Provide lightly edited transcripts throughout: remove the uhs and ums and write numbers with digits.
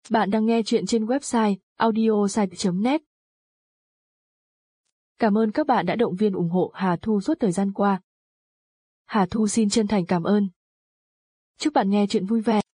Bạn đang nghe chuyện trên website audiosite.net. Cảm ơn các bạn đã động viên ủng hộ Hà Thu suốt thời gian qua. Hà Thu xin chân thành cảm ơn. Chúc bạn nghe chuyện vui vẻ.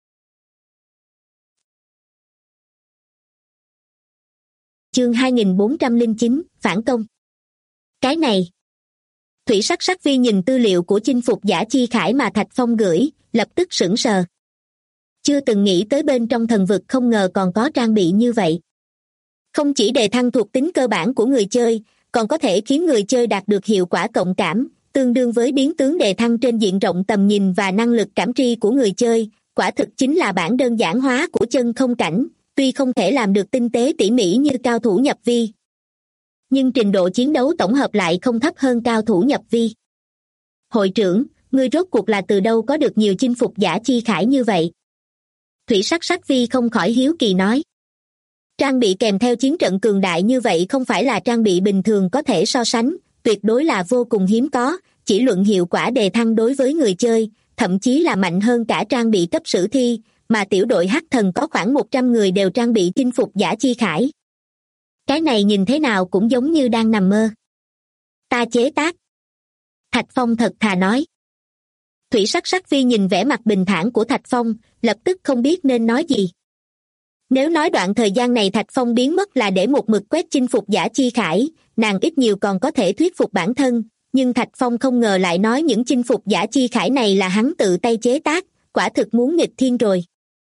Chương 2409, Phản công. Cái này. Thủy Sắc Sắc Vi nhìn tư liệu của chinh phục giả Chi Khải mà Thạch Phong gửi, lập tức sững sờ. Chưa từng nghĩ tới bên trong thần vực không ngờ còn có trang bị như vậy. Không chỉ đề thăng thuộc tính cơ bản của người chơi, còn có thể khiến người chơi đạt được hiệu quả cộng cảm, tương đương với biến tướng đề thăng trên diện rộng tầm nhìn và năng lực cảm tri của người chơi, quả thực chính là bản đơn giản hóa của chân không cảnh, tuy không thể làm được tinh tế tỉ mỉ như cao thủ nhập vi. Nhưng trình độ chiến đấu tổng hợp lại không thấp hơn cao thủ nhập vi. Hội trưởng, ngươi rốt cuộc là từ đâu có được nhiều chinh phục giả Chi Khải như vậy? Thủy Sắc Sắc Vi không khỏi hiếu kỳ nói. Trang bị kèm theo chiến trận cường đại như vậy không phải là trang bị bình thường có thể so sánh, tuyệt đối là vô cùng hiếm có, chỉ luận hiệu quả đề thăng đối với người chơi, thậm chí là mạnh hơn cả trang bị cấp sử thi, mà tiểu đội Hắc Thần có khoảng 100 người đều trang bị chinh phục giả Chi Khải. Cái này nhìn thế nào cũng giống như đang nằm mơ. Ta chế tác. Thạch Phong thật thà nói. Thủy Sắc Sắc Vi nhìn vẻ mặt bình thản của Thạch Phong, lập tức không biết nên nói gì. Nếu nói đoạn thời gian này Thạch Phong biến mất là để một mực quét chinh phục giả Chi Khải, nàng ít nhiều còn có thể thuyết phục bản thân, nhưng Thạch Phong không ngờ lại nói những chinh phục giả Chi Khải này là hắn tự tay chế tác, quả thực muốn nghịch thiên rồi.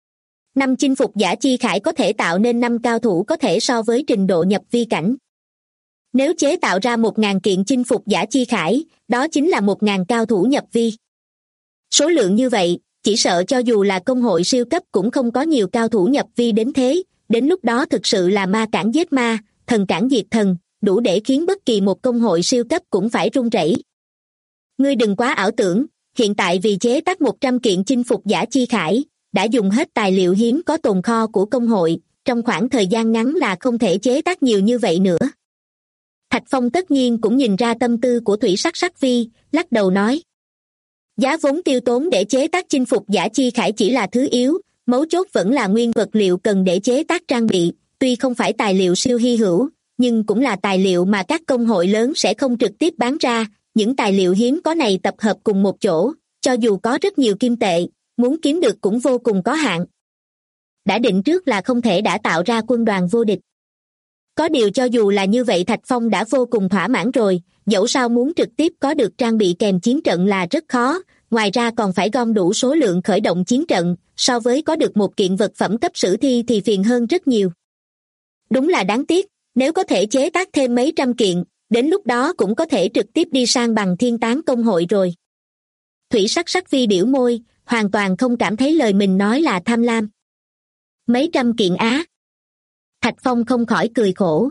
5 chinh phục giả Chi Khải có thể tạo nên 5 cao thủ có thể so với trình độ nhập vi cảnh. Nếu chế tạo ra 1.000 kiện chinh phục giả Chi Khải, đó chính là 1.000 cao thủ nhập vi. Số lượng như vậy, chỉ sợ cho dù là công hội siêu cấp cũng không có nhiều cao thủ nhập vi đến thế, đến lúc đó thực sự là ma cản giết ma, thần cản diệt thần, đủ để khiến bất kỳ một công hội siêu cấp cũng phải run rẩy. Ngươi đừng quá ảo tưởng, hiện tại vì chế tác 100 kiện chinh phục giả Chi Khải, đã dùng hết tài liệu hiếm có tồn kho của công hội, trong khoảng thời gian ngắn là không thể chế tác nhiều như vậy nữa. Thạch Phong tất nhiên cũng nhìn ra tâm tư của Thủy Sắc Sắc Vi, lắc đầu nói. Giá vốn tiêu tốn để chế tác chinh phục giả Chi Khải chỉ là thứ yếu, mấu chốt vẫn là nguyên vật liệu cần để chế tác trang bị, tuy không phải tài liệu siêu hy hữu, nhưng cũng là tài liệu mà các công hội lớn sẽ không trực tiếp bán ra, những tài liệu hiếm có này tập hợp cùng một chỗ, cho dù có rất nhiều kim tệ, muốn kiếm được cũng vô cùng có hạn. Đã định trước là không thể đã tạo ra quân đoàn vô địch. Có điều cho dù là như vậy Thạch Phong đã vô cùng thỏa mãn rồi, dẫu sao muốn trực tiếp có được trang bị kèm chiến trận là rất khó, ngoài ra còn phải gom đủ số lượng khởi động chiến trận, so với có được một kiện vật phẩm cấp sử thi thì phiền hơn rất nhiều. Đúng là đáng tiếc, nếu có thể chế tác thêm mấy trăm kiện, đến lúc đó cũng có thể trực tiếp đi sang bằng thiên tán công hội rồi. Thủy Sắc Sắc Vi biểu môi, hoàn toàn không cảm thấy lời mình nói là tham lam. Mấy trăm kiện á. Thạch Phong không khỏi cười khổ.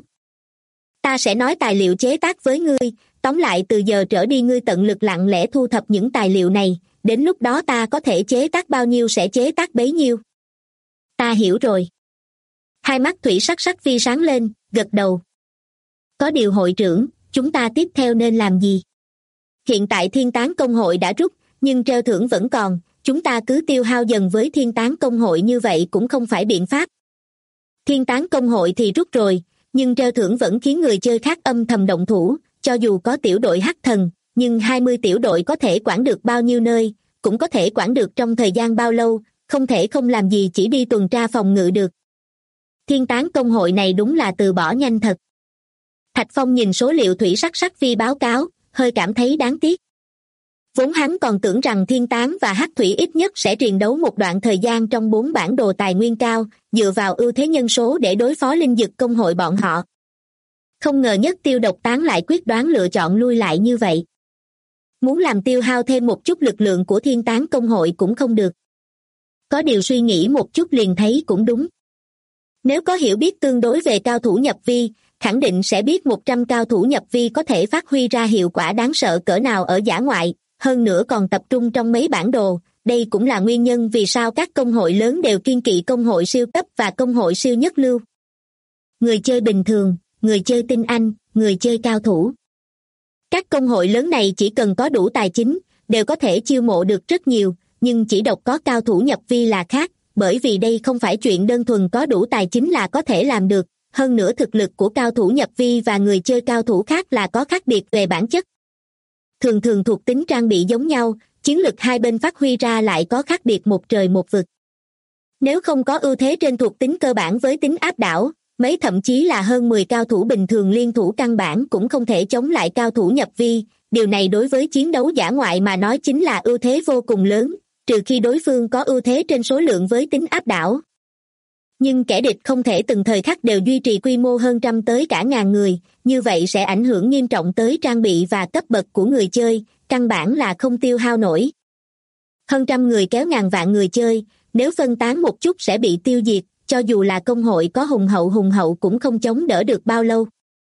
Ta sẽ nói tài liệu chế tác với ngươi, tóm lại từ giờ trở đi ngươi tận lực lặng lẽ thu thập những tài liệu này, đến lúc đó ta có thể chế tác bao nhiêu sẽ chế tác bấy nhiêu. Ta hiểu rồi. Hai mắt Thủy Sắc Sắc Vi sáng lên, gật đầu. Có điều hội trưởng, chúng ta tiếp theo nên làm gì? Hiện tại thiên tán công hội đã rút, nhưng treo thưởng vẫn còn, chúng ta cứ tiêu hao dần với thiên tán công hội như vậy cũng không phải biện pháp. Thiên tán công hội thì rút rồi, nhưng treo thưởng vẫn khiến người chơi khác âm thầm động thủ, cho dù có tiểu đội Hắc Thần, nhưng 20 tiểu đội có thể quản được bao nhiêu nơi, cũng có thể quản được trong thời gian bao lâu, không thể không làm gì chỉ đi tuần tra phòng ngự được. Thiên tán công hội này đúng là từ bỏ nhanh thật. Thạch Phong nhìn số liệu Thủy Sắc Sắc Vi báo cáo, hơi cảm thấy đáng tiếc. Vốn hắn còn tưởng rằng thiên tán và hắc thủy ít nhất sẽ triền đấu một đoạn thời gian trong 4 bản đồ tài nguyên cao, dựa vào ưu thế nhân số để đối phó linh dực công hội bọn họ. Không ngờ Nhất Tiêu Độc Tán lại quyết đoán lựa chọn lui lại như vậy. Muốn làm tiêu hao thêm một chút lực lượng của thiên tán công hội cũng không được. Có điều suy nghĩ một chút liền thấy cũng đúng. Nếu có hiểu biết tương đối về cao thủ nhập vi, khẳng định sẽ biết 100 cao thủ nhập vi có thể phát huy ra hiệu quả đáng sợ cỡ nào ở dã ngoại, hơn nữa còn tập trung trong mấy bản đồ. Đây cũng là nguyên nhân vì sao các công hội lớn đều kiêng kỵ công hội siêu cấp và công hội siêu nhất lưu. Người chơi bình thường, người chơi tinh anh, người chơi cao thủ. Các công hội lớn này chỉ cần có đủ tài chính, đều có thể chiêu mộ được rất nhiều, nhưng chỉ độc có cao thủ nhập vi là khác, bởi vì đây không phải chuyện đơn thuần có đủ tài chính là có thể làm được, hơn nữa thực lực của cao thủ nhập vi và người chơi cao thủ khác là có khác biệt về bản chất. Thường thường thuộc tính trang bị giống nhau, chiến lực hai bên phát huy ra lại có khác biệt một trời một vực. Nếu không có ưu thế trên thuộc tính cơ bản với tính áp đảo, mấy thậm chí là hơn 10 cao thủ bình thường liên thủ căn bản cũng không thể chống lại cao thủ nhập vi, điều này đối với chiến đấu dã ngoại mà nói chính là ưu thế vô cùng lớn, trừ khi đối phương có ưu thế trên số lượng với tính áp đảo. Nhưng kẻ địch không thể từng thời khắc đều duy trì quy mô hơn trăm tới cả ngàn người, như vậy sẽ ảnh hưởng nghiêm trọng tới trang bị và cấp bậc của người chơi, căn bản là không tiêu hao nổi. Hơn trăm người kéo ngàn vạn người chơi, nếu phân tán một chút sẽ bị tiêu diệt, cho dù là công hội có hùng hậu cũng không chống đỡ được bao lâu.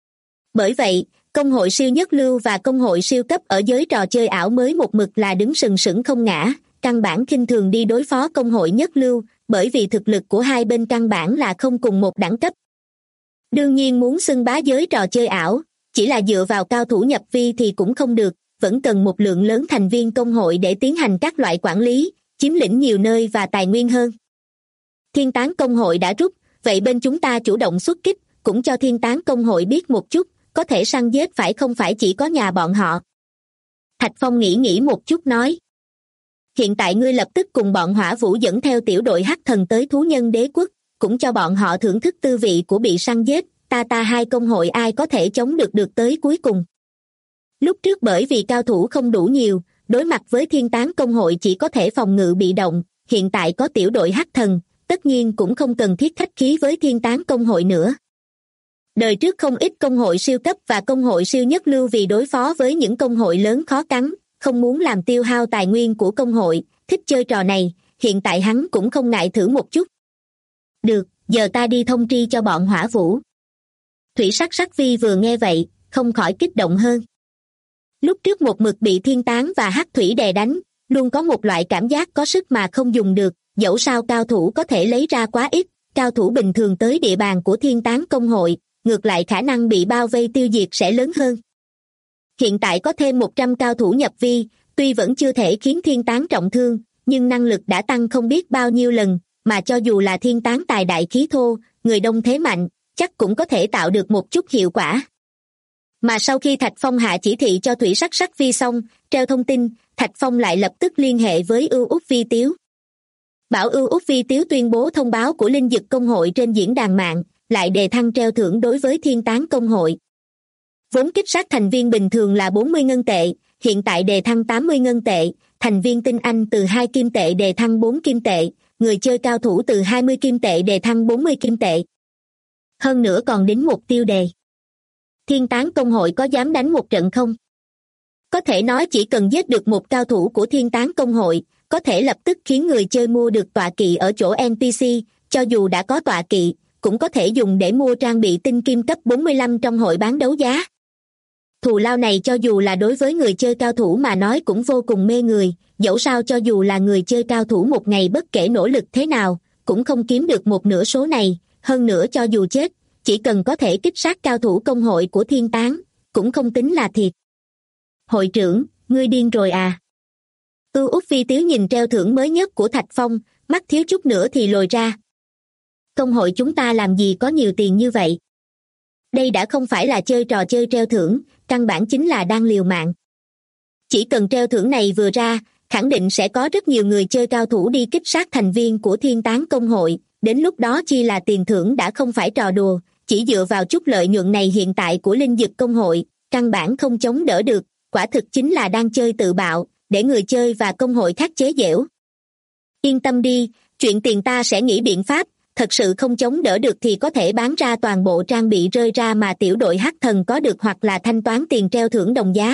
Bởi vậy, công hội siêu nhất lưu và công hội siêu cấp ở giới trò chơi ảo mới một mực là đứng sừng sững không ngã, căn bản khinh thường đi đối phó công hội nhất lưu, bởi vì thực lực của hai bên căn bản là không cùng một đẳng cấp. Đương nhiên muốn xưng bá giới trò chơi ảo, chỉ là dựa vào cao thủ nhập vi thì cũng không được, vẫn cần một lượng lớn thành viên công hội để tiến hành các loại quản lý, chiếm lĩnh nhiều nơi và tài nguyên hơn. Thiên tán công hội đã rút, vậy bên chúng ta chủ động xuất kích, cũng cho thiên tán công hội biết một chút, có thể săn giết phải không phải chỉ có nhà bọn họ. Thạch Phong nghĩ một chút nói. Hiện tại ngươi lập tức cùng bọn Hỏa Vũ dẫn theo tiểu đội hắc thần tới thú nhân đế quốc, cũng cho bọn họ thưởng thức tư vị của bị săn giết, ta hai công hội ai có thể chống được tới cuối cùng. Lúc trước bởi vì cao thủ không đủ nhiều, đối mặt với thiên tán công hội chỉ có thể phòng ngự bị động, hiện tại có tiểu đội hắc thần, tất nhiên cũng không cần thiết khách khí với thiên tán công hội nữa. Đời trước không ít công hội siêu cấp và công hội siêu nhất lưu vì đối phó với những công hội lớn khó cắn, không muốn làm tiêu hao tài nguyên của công hội, thích chơi trò này, hiện tại hắn cũng không ngại thử một chút. Được, giờ ta đi thông tri cho bọn Hỏa Vũ. Thủy Sắc Vi vừa nghe vậy, không khỏi kích động hơn. Lúc trước một mực bị thiên tán và hắc thủy đè đánh, luôn có một loại cảm giác có sức mà không dùng được, dẫu sao cao thủ có thể lấy ra quá ít, cao thủ bình thường tới địa bàn của thiên tán công hội, ngược lại khả năng bị bao vây tiêu diệt sẽ lớn hơn. Hiện tại có thêm 100 cao thủ nhập vi, tuy vẫn chưa thể khiến thiên tán trọng thương, nhưng năng lực đã tăng không biết bao nhiêu lần, mà cho dù là thiên tán tài đại khí thô, người đông thế mạnh, chắc cũng có thể tạo được một chút hiệu quả. Mà sau khi Thạch Phong hạ chỉ thị cho Thủy Sắc Vi xong, treo thông tin, Thạch Phong lại lập tức liên hệ với Ưu Úc Vi Tiếu. Bảo Ưu Úc Vi Tiếu tuyên bố thông báo của Linh Dực Công hội trên diễn đàn mạng, lại đề thăng treo thưởng đối với thiên tán công hội. Vốn kích sát thành viên bình thường là 40 ngân tệ, hiện tại đề thăng 80 ngân tệ, thành viên tinh anh từ 2 kim tệ đề thăng 4 kim tệ, người chơi cao thủ từ 20 kim tệ đề thăng 40 kim tệ. Hơn nữa còn đính một tiêu đề. Thiên tán công hội có dám đánh một trận không? Có thể nói chỉ cần giết được một cao thủ của thiên tán công hội, có thể lập tức khiến người chơi mua được tọa kỵ ở chỗ NPC, cho dù đã có tọa kỵ, cũng có thể dùng để mua trang bị tinh kim cấp 45 trong hội bán đấu giá. Thù lao này cho dù là đối với người chơi cao thủ mà nói cũng vô cùng mê người, dẫu sao cho dù là người chơi cao thủ một ngày bất kể nỗ lực thế nào, cũng không kiếm được một nửa số này, hơn nữa cho dù chết, chỉ cần có thể kích sát cao thủ công hội của thiên tán, cũng không tính là thiệt. Hội trưởng, ngươi điên rồi à? Ưu Úc Vi Tiếu nhìn treo thưởng mới nhất của Thạch Phong, mắt thiếu chút nữa thì lồi ra. Công hội chúng ta làm gì có nhiều tiền như vậy? Đây đã không phải là chơi trò chơi treo thưởng, căn bản chính là đang liều mạng. Chỉ cần treo thưởng này vừa ra, khẳng định sẽ có rất nhiều người chơi cao thủ đi kích sát thành viên của thiên tán công hội, đến lúc đó chi là tiền thưởng đã không phải trò đùa, chỉ dựa vào chút lợi nhuận này hiện tại của Linh Dực Công hội, căn bản không chống đỡ được, quả thực chính là đang chơi tự bạo, để người chơi và công hội khác chế giễu. Yên tâm đi, chuyện tiền ta sẽ nghĩ biện pháp, thật sự không chống đỡ được thì có thể bán ra toàn bộ trang bị rơi ra mà tiểu đội hắc thần có được hoặc là thanh toán tiền treo thưởng đồng giá.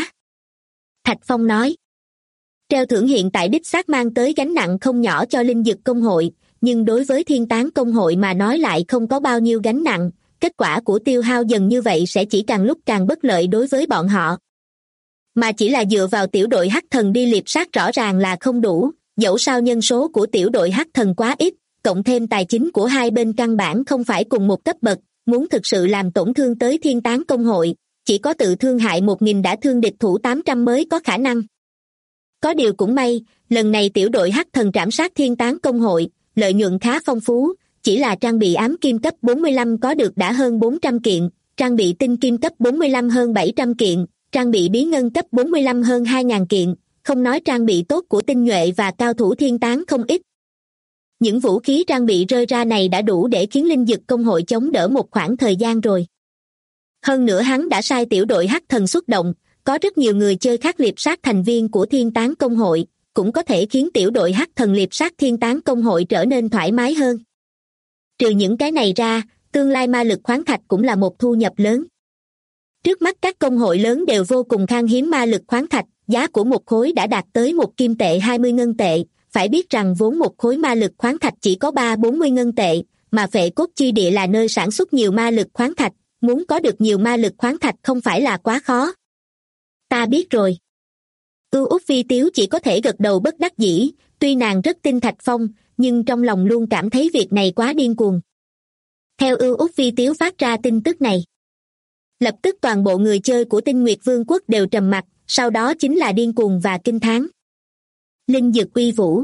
Thạch Phong nói. Treo thưởng hiện tại đích xác mang tới gánh nặng không nhỏ cho Linh Dực Công hội, nhưng đối với thiên tán công hội mà nói lại không có bao nhiêu gánh nặng, kết quả của tiêu hao dần như vậy sẽ chỉ càng lúc càng bất lợi đối với bọn họ. Mà chỉ là dựa vào tiểu đội hắc thần đi liệp sát rõ ràng là không đủ, dẫu sao nhân số của tiểu đội hắc thần quá ít, cộng thêm tài chính của hai bên căn bản không phải cùng một cấp bậc, muốn thực sự làm tổn thương tới thiên tán công hội, chỉ có tự thương hại 1.000 đã thương địch thủ 800 mới có khả năng. Có điều cũng may, lần này tiểu đội hắc thần trảm sát thiên tán công hội, lợi nhuận khá phong phú, chỉ là trang bị ám kim cấp 45 có được đã hơn 400 kiện, trang bị tinh kim cấp 45 hơn 700 kiện, trang bị bí ngân cấp 45 hơn 2.000 kiện, không nói trang bị tốt của tinh nhuệ và cao thủ thiên tán không ít. Những vũ khí trang bị rơi ra này đã đủ để khiến linh dực công hội chống đỡ một khoảng thời gian rồi. Hơn nữa hắn đã sai tiểu đội hắc thần xuất động, có rất nhiều người chơi khác liệp sát thành viên của thiên tán công hội, cũng có thể khiến tiểu đội hắc thần liệp sát thiên tán công hội trở nên thoải mái hơn. Trừ những cái này ra, tương lai ma lực khoáng thạch cũng là một thu nhập lớn. Trước mắt các công hội lớn đều vô cùng khan hiếm ma lực khoáng thạch, giá của một khối đã đạt tới 1 kim tệ 20 ngân tệ, phải biết rằng vốn một khối ma lực khoáng thạch chỉ có 3-40 ngân tệ, mà Phệ Cốt Chi Địa là nơi sản xuất nhiều ma lực khoáng thạch, muốn có được nhiều ma lực khoáng thạch không phải là quá khó. Ta biết rồi. Út Vi Tiếu chỉ có thể gật đầu bất đắc dĩ, tuy nàng rất tin Thạch Phong, nhưng trong lòng luôn cảm thấy việc này quá điên cuồng. Theo Út Vi Tiếu phát ra tin tức này, lập tức toàn bộ người chơi của Tinh Nguyệt Vương quốc đều trầm mặc, sau đó chính là điên cuồng và kinh thán. Linh dực uy vũ.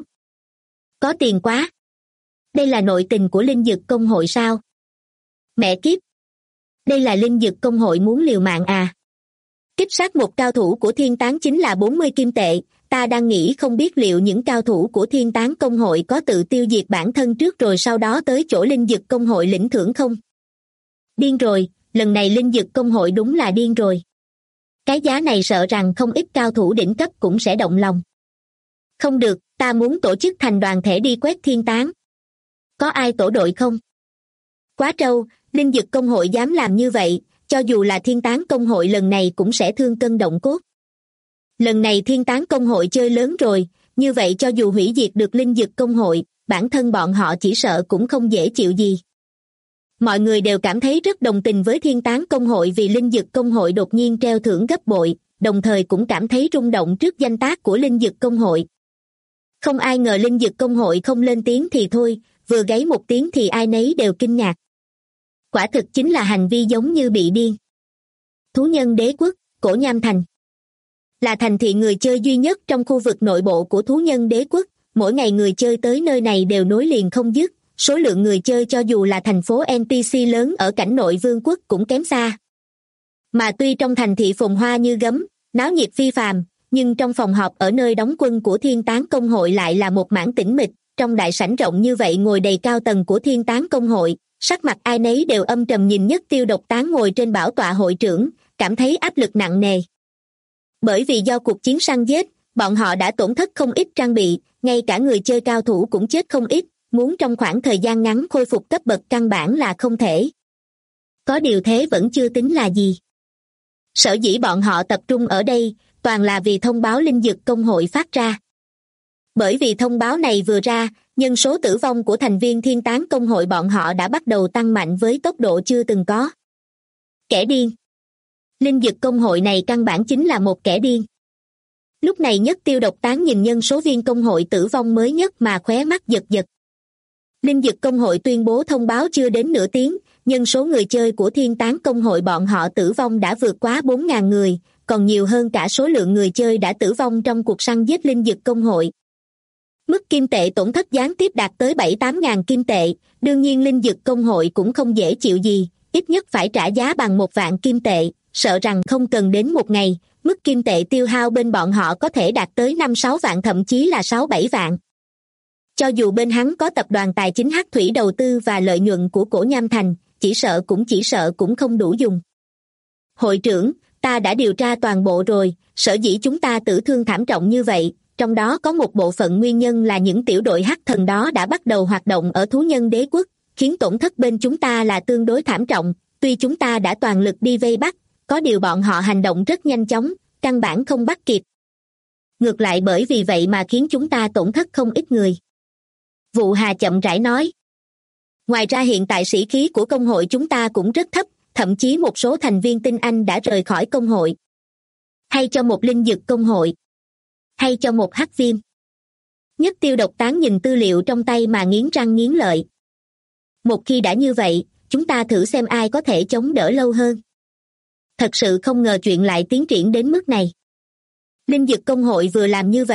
Có tiền quá. Đây là nội tình của linh dực công hội sao? Mẹ kiếp. Đây là linh dực công hội muốn liều mạng à? Kích sát một cao thủ của thiên tán chính là 40 kim tệ, ta đang nghĩ không biết liệu những cao thủ của thiên tán công hội có tự tiêu diệt bản thân trước rồi sau đó tới chỗ linh dực công hội lĩnh thưởng không? Điên rồi, lần này linh dực công hội đúng là điên rồi. Cái giá này sợ rằng không ít cao thủ đỉnh cấp cũng sẽ động lòng. Không được, ta muốn tổ chức thành đoàn thể đi quét thiên tán. Có ai tổ đội không? Quá trâu, linh dực công hội dám làm như vậy, cho dù là thiên tán công hội lần này cũng sẽ thương cân động cốt. Lần này thiên tán công hội chơi lớn rồi, như vậy cho dù hủy diệt được linh dực công hội, bản thân bọn họ chỉ sợ cũng không dễ chịu gì. Mọi người đều cảm thấy rất đồng tình với thiên tán công hội vì linh dực công hội đột nhiên treo thưởng gấp bội, đồng thời cũng cảm thấy rung động trước danh tác của linh dực công hội. Không ai ngờ linh dực công hội không lên tiếng thì thôi, vừa gáy một tiếng thì ai nấy đều kinh ngạc. Quả thực chính là hành vi giống như bị điên. Thú nhân đế quốc, Cổ Nham Thành. Là thành thị người chơi duy nhất trong khu vực nội bộ của thú nhân đế quốc, mỗi ngày người chơi tới nơi này đều nối liền không dứt, số lượng người chơi cho dù là thành phố NPC lớn ở cảnh nội vương quốc cũng kém xa. Mà tuy trong thành thị phồn hoa như gấm, náo nhiệt phi phàm, nhưng trong phòng họp ở nơi đóng quân của thiên tán công hội lại là một mảng tĩnh mịch, trong đại sảnh rộng như vậy ngồi đầy cao tầng của thiên tán công hội, sắc mặt ai nấy đều âm trầm nhìn Nhất Tiêu Độc Tán ngồi trên bảo tọa hội trưởng, cảm thấy áp lực nặng nề. Bởi vì do cuộc chiến săn giết, bọn họ đã tổn thất không ít trang bị, ngay cả người chơi cao thủ cũng chết không ít, muốn trong khoảng thời gian ngắn khôi phục cấp bậc căn bản là không thể. Có điều thế vẫn chưa tính là gì. Sở dĩ bọn họ tập trung ở đây, toàn là vì thông báo linh dực công hội phát ra. Bởi vì thông báo này vừa ra, nhân số tử vong của thành viên thiên tán công hội bọn họ đã bắt đầu tăng mạnh với tốc độ chưa từng có. Kẻ điên. Linh dực công hội này căn bản chính là một kẻ điên. Lúc này Nhất Tiêu Độc Tán nhìn nhân số viên công hội tử vong mới nhất mà khóe mắt giật giật. Linh dực công hội tuyên bố thông báo chưa đến nửa tiếng, nhân số người chơi của thiên tán công hội bọn họ tử vong đã vượt quá 4.000 người, còn nhiều hơn cả số lượng người chơi đã tử vong trong cuộc săn giết linh dực công hội. Mức kim tệ tổn thất gián tiếp đạt tới 7-8 ngàn kim tệ, đương nhiên linh dực công hội cũng không dễ chịu gì, ít nhất phải trả giá bằng 1 vạn kim tệ, sợ rằng không cần đến một ngày, mức kim tệ tiêu hao bên bọn họ có thể đạt tới 5-6 vạn thậm chí là 6-7 vạn. Cho dù bên hắn có tập đoàn tài chính Hắc Thủy đầu tư và lợi nhuận của Cổ Nham Thành, chỉ sợ cũng không đủ dùng. Hội trưởng, ta đã điều tra toàn bộ rồi, sở dĩ chúng ta tử thương thảm trọng như vậy, trong đó có một bộ phận nguyên nhân là những tiểu đội hắc thần đó đã bắt đầu hoạt động ở thú nhân đế quốc, khiến tổn thất bên chúng ta là tương đối thảm trọng, tuy chúng ta đã toàn lực đi vây bắt, có điều bọn họ hành động rất nhanh chóng, căn bản không bắt kịp. Ngược lại bởi vì vậy mà khiến chúng ta tổn thất không ít người. Vụ Hà chậm rãi nói. Ngoài ra hiện tại sĩ khí của công hội chúng ta cũng rất thấp, thậm chí một số thành viên tinh anh đã rời khỏi công hội. Hay cho một linh dực công hội. Hay cho một hắc viêm. Nhất Tiêu Độc Tán nhìn tư liệu trong tay mà nghiến răng nghiến lợi. Một khi đã như vậy, chúng ta thử xem ai có thể chống đỡ lâu hơn. Thật sự không ngờ chuyện lại tiến triển đến mức này. Linh dực công hội vừa làm như vậy,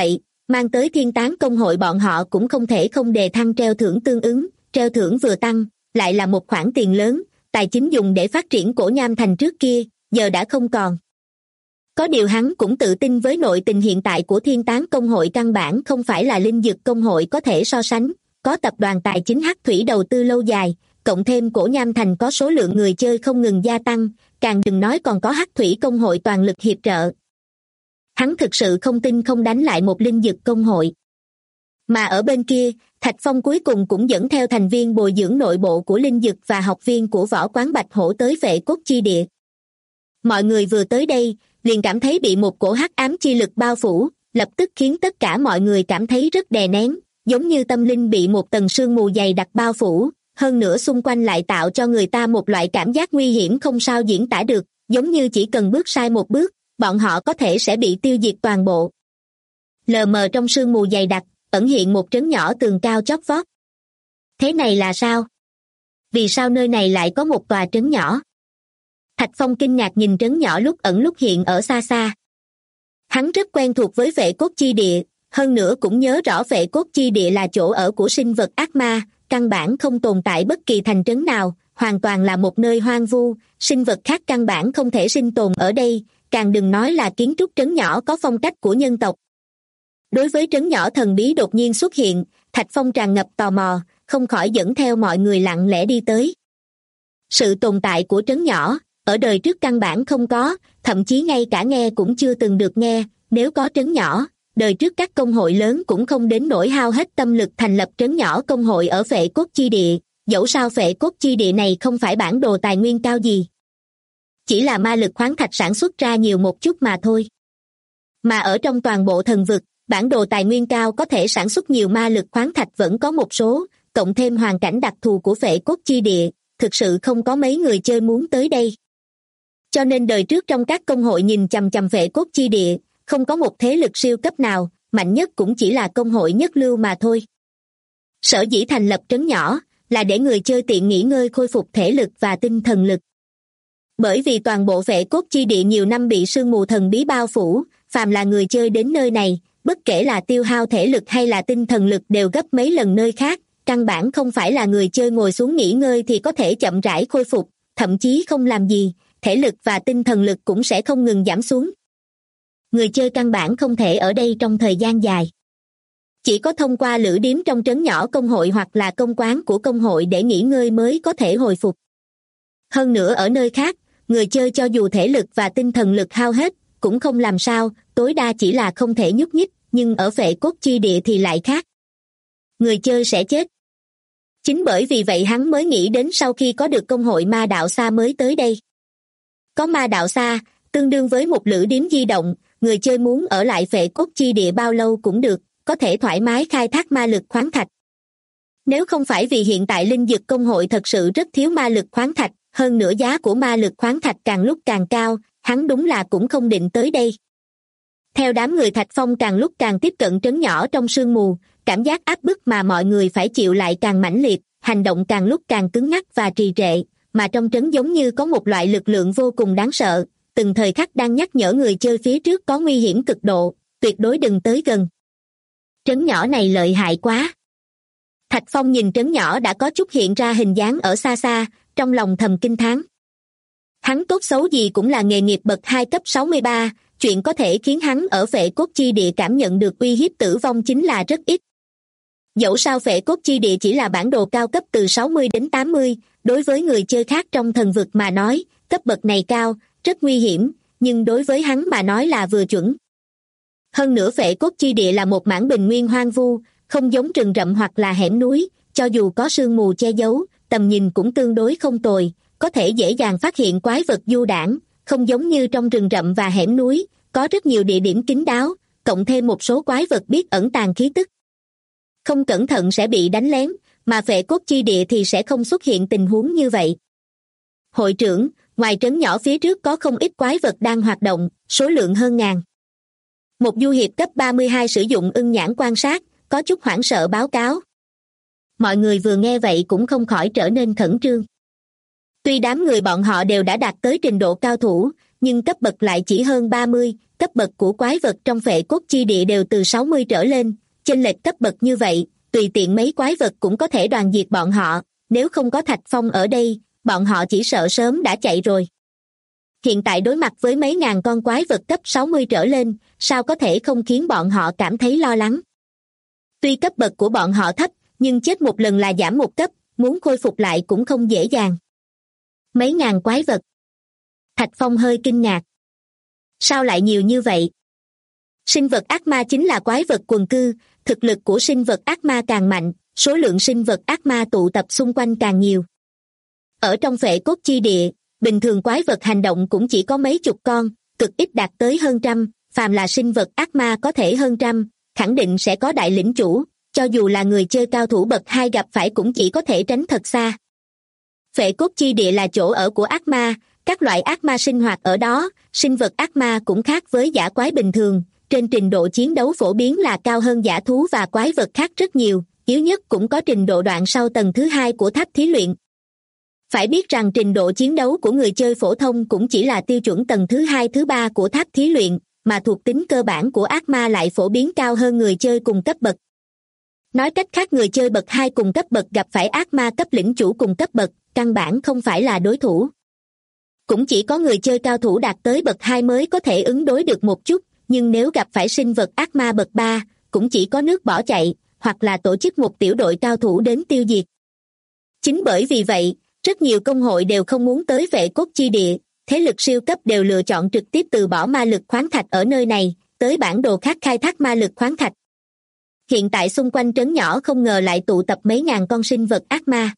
Mang tới Thiên Tán công hội bọn họ cũng không thể không đề thăng treo thưởng tương ứng, treo thưởng vừa tăng, lại là một khoản tiền lớn, tài chính dùng để phát triển Cổ Nham Thành trước kia, giờ đã không còn. Có điều hắn cũng tự tin với nội tình hiện tại của Thiên Tán công hội căn bản không phải là linh dược công hội có thể so sánh, có tập đoàn tài chính Hắc Thủy đầu tư lâu dài, cộng thêm Cổ Nham Thành có số lượng người chơi không ngừng gia tăng, càng đừng nói còn có Hắc Thủy công hội toàn lực hiệp trợ. Hắn thực sự không tin không đánh lại một linh dược công hội. Mà ở bên kia, Thạch Phong cuối cùng cũng dẫn theo thành viên bồi dưỡng nội bộ của linh dược và học viên của võ quán Bạch Hổ tới Vệ Cốt Chi Địa. Mọi người vừa tới đây, liền cảm thấy bị một cổ hắc ám chi lực bao phủ, lập tức khiến tất cả mọi người cảm thấy rất đè nén, giống như tâm linh bị một tầng sương mù dày đặc bao phủ, hơn nữa xung quanh lại tạo cho người ta một loại cảm giác nguy hiểm không sao diễn tả được, giống như chỉ cần bước sai một bước, bọn họ có thể sẽ bị tiêu diệt toàn bộ. Lờ mờ trong sương mù dày đặc, ẩn hiện một trấn nhỏ tường cao chót vót. Thế này là sao? Vì sao nơi này lại có một tòa trấn nhỏ? Thạch Phong kinh ngạc nhìn trấn nhỏ lúc ẩn lúc hiện ở xa xa. Hắn rất quen thuộc với Vệ Cốt Chi Địa, hơn nữa cũng nhớ rõ Vệ Cốt Chi Địa là chỗ ở của sinh vật ác ma, căn bản không tồn tại bất kỳ thành trấn nào, hoàn toàn là một nơi hoang vu, sinh vật khác căn bản không thể sinh tồn ở đây, càng đừng nói là kiến trúc trấn nhỏ có phong cách của nhân tộc. Đối với trấn nhỏ thần bí đột nhiên xuất hiện, Thạch Phong tràn ngập tò mò, không khỏi dẫn theo mọi người lặng lẽ đi tới. Sự tồn tại của trấn nhỏ, ở đời trước căn bản không có, thậm chí ngay cả nghe cũng chưa từng được nghe, nếu có trấn nhỏ, đời trước các công hội lớn cũng không đến nỗi hao hết tâm lực thành lập trấn nhỏ công hội ở Vệ Cốt Chi Địa, dẫu sao Vệ Cốt Chi Địa này không phải bản đồ tài nguyên cao gì. Chỉ là ma lực khoáng thạch sản xuất ra nhiều một chút mà thôi. Mà ở trong toàn bộ thần vực, bản đồ tài nguyên cao có thể sản xuất nhiều ma lực khoáng thạch vẫn có một số, cộng thêm hoàn cảnh đặc thù của Vệ Cốt Chi Địa, thực sự không có mấy người chơi muốn tới đây. Cho nên đời trước trong các công hội nhìn chằm chằm Vệ Cốt Chi Địa, không có một thế lực siêu cấp nào, mạnh nhất cũng chỉ là công hội nhất lưu mà thôi. Sở dĩ thành lập trấn nhỏ, là để người chơi tiện nghỉ ngơi khôi phục thể lực và tinh thần lực. Bởi vì toàn bộ Vệ Cốt Chi Địa nhiều năm bị sương mù thần bí bao phủ, phàm là người chơi đến nơi này, bất kể là tiêu hao thể lực hay là tinh thần lực đều gấp mấy lần nơi khác, căn bản không phải là người chơi ngồi xuống nghỉ ngơi thì có thể chậm rãi khôi phục, thậm chí không làm gì, thể lực và tinh thần lực cũng sẽ không ngừng giảm xuống. Người chơi căn bản không thể ở đây trong thời gian dài. Chỉ có thông qua lữ điếm trong trấn nhỏ công hội hoặc là công quán của công hội để nghỉ ngơi mới có thể hồi phục. Hơn nữa ở nơi khác, người chơi cho dù thể lực và tinh thần lực hao hết, cũng không làm sao, tối đa chỉ là không thể nhúc nhích, nhưng ở Vệ Cốt Chi Địa thì lại khác. Người chơi sẽ chết. Chính bởi vì vậy hắn mới nghĩ đến sau khi có được công hội Ma Đạo Xa mới tới đây. Có Ma Đạo Xa, tương đương với một lữ điếm di động, người chơi muốn ở lại Vệ Cốt Chi Địa bao lâu cũng được, có thể thoải mái khai thác ma lực khoáng thạch. Nếu không phải vì hiện tại linh dược công hội thật sự rất thiếu ma lực khoáng thạch, hơn nữa giá của ma lực khoáng thạch càng lúc càng cao, hắn đúng là cũng không định tới đây. Theo đám người Thạch Phong càng lúc càng tiếp cận trấn nhỏ trong sương mù, cảm giác áp bức mà mọi người phải chịu lại càng mãnh liệt, hành động càng lúc càng cứng ngắc và trì trệ, mà trong trấn giống như có một loại lực lượng vô cùng đáng sợ, từng thời khắc đang nhắc nhở người chơi phía trước có nguy hiểm cực độ, tuyệt đối đừng tới gần. Trấn nhỏ này lợi hại quá. Thạch Phong nhìn trấn nhỏ đã có chút hiện ra hình dáng ở xa xa, trong lòng thầm kinh thán. Hắn tốt xấu gì cũng là nghề nghiệp bậc 2 cấp 63, chuyện có thể khiến hắn ở Vệ Cốt Chi Địa cảm nhận được uy hiếp tử vong chính là rất ít. Dẫu sao Vệ Cốt Chi Địa chỉ là bản đồ cao cấp từ 60 đến 80, đối với người chơi khác trong thần vực mà nói, cấp bậc này cao, rất nguy hiểm, nhưng đối với hắn mà nói là vừa chuẩn. Hơn nữa Vệ Cốt Chi Địa là một mảng bình nguyên hoang vu, không giống rừng rậm hoặc là hẻm núi, cho dù có sương mù che giấu, tầm nhìn cũng tương đối không tồi, có thể dễ dàng phát hiện quái vật du đãng, không giống như trong rừng rậm và hẻm núi, có rất nhiều địa điểm kín đáo, cộng thêm một số quái vật biết ẩn tàng khí tức. Không cẩn thận sẽ bị đánh lén, mà Vệ Cốt Chi Địa thì sẽ không xuất hiện tình huống như vậy. Hội trưởng, ngoài trấn nhỏ phía trước có không ít quái vật đang hoạt động, số lượng hơn ngàn. Một du hiệp cấp 32 sử dụng ưng nhãn quan sát, có chút hoảng sợ báo cáo. Mọi người vừa nghe vậy cũng không khỏi trở nên khẩn trương. Tuy đám người bọn họ đều đã đạt tới trình độ cao thủ, nhưng cấp bậc lại chỉ hơn 30, cấp bậc của quái vật trong phệ cốt chi địa đều từ 60 trở lên, chênh lệch cấp bậc như vậy, tùy tiện mấy quái vật cũng có thể đoàn diệt bọn họ, nếu không có Thạch Phong ở đây, bọn họ chỉ sợ sớm đã chạy rồi. Hiện tại đối mặt với mấy ngàn con quái vật cấp 60 trở lên, sao có thể không khiến bọn họ cảm thấy lo lắng. Tuy cấp bậc của bọn họ thấp, nhưng chết một lần là giảm một cấp, muốn khôi phục lại cũng không dễ dàng. Mấy ngàn quái vật. Thạch Phong hơi kinh ngạc. Sao lại nhiều như vậy? Sinh vật ác ma chính là quái vật quần cư, thực lực của sinh vật ác ma càng mạnh, số lượng sinh vật ác ma tụ tập xung quanh càng nhiều. Ở trong phệ cốt chi địa, bình thường quái vật hành động cũng chỉ có mấy chục con, cực ít đạt tới hơn trăm, phàm là sinh vật ác ma có thể hơn trăm, khẳng định sẽ có đại lĩnh chủ, cho dù là người chơi cao thủ bậc 2 gặp phải cũng chỉ có thể tránh thật xa. Phệ cốt chi địa là chỗ ở của ác ma, các loại ác ma sinh hoạt ở đó, sinh vật ác ma cũng khác với dã quái bình thường, trên trình độ chiến đấu phổ biến là cao hơn dã thú và quái vật khác rất nhiều, yếu nhất cũng có trình độ đoạn sau tầng thứ 2 của tháp thí luyện. Phải biết rằng trình độ chiến đấu của người chơi phổ thông cũng chỉ là tiêu chuẩn tầng thứ 2 thứ 3 của tháp thí luyện, mà thuộc tính cơ bản của ác ma lại phổ biến cao hơn người chơi cùng cấp bậc. Nói cách khác, người chơi bậc 2 cùng cấp bậc gặp phải ác ma cấp lĩnh chủ cùng cấp bậc, căn bản không phải là đối thủ. Cũng chỉ có người chơi cao thủ đạt tới bậc 2 mới có thể ứng đối được một chút, nhưng nếu gặp phải sinh vật ác ma bậc 3, cũng chỉ có nước bỏ chạy, hoặc là tổ chức một tiểu đội cao thủ đến tiêu diệt. Chính bởi vì vậy, rất nhiều công hội đều không muốn tới phệ cốt chi địa, thế lực siêu cấp đều lựa chọn trực tiếp từ bỏ ma lực khoáng thạch ở nơi này, tới bản đồ khác khai thác ma lực khoáng thạch. Hiện tại xung quanh trấn nhỏ không ngờ lại tụ tập mấy ngàn con sinh vật ác ma.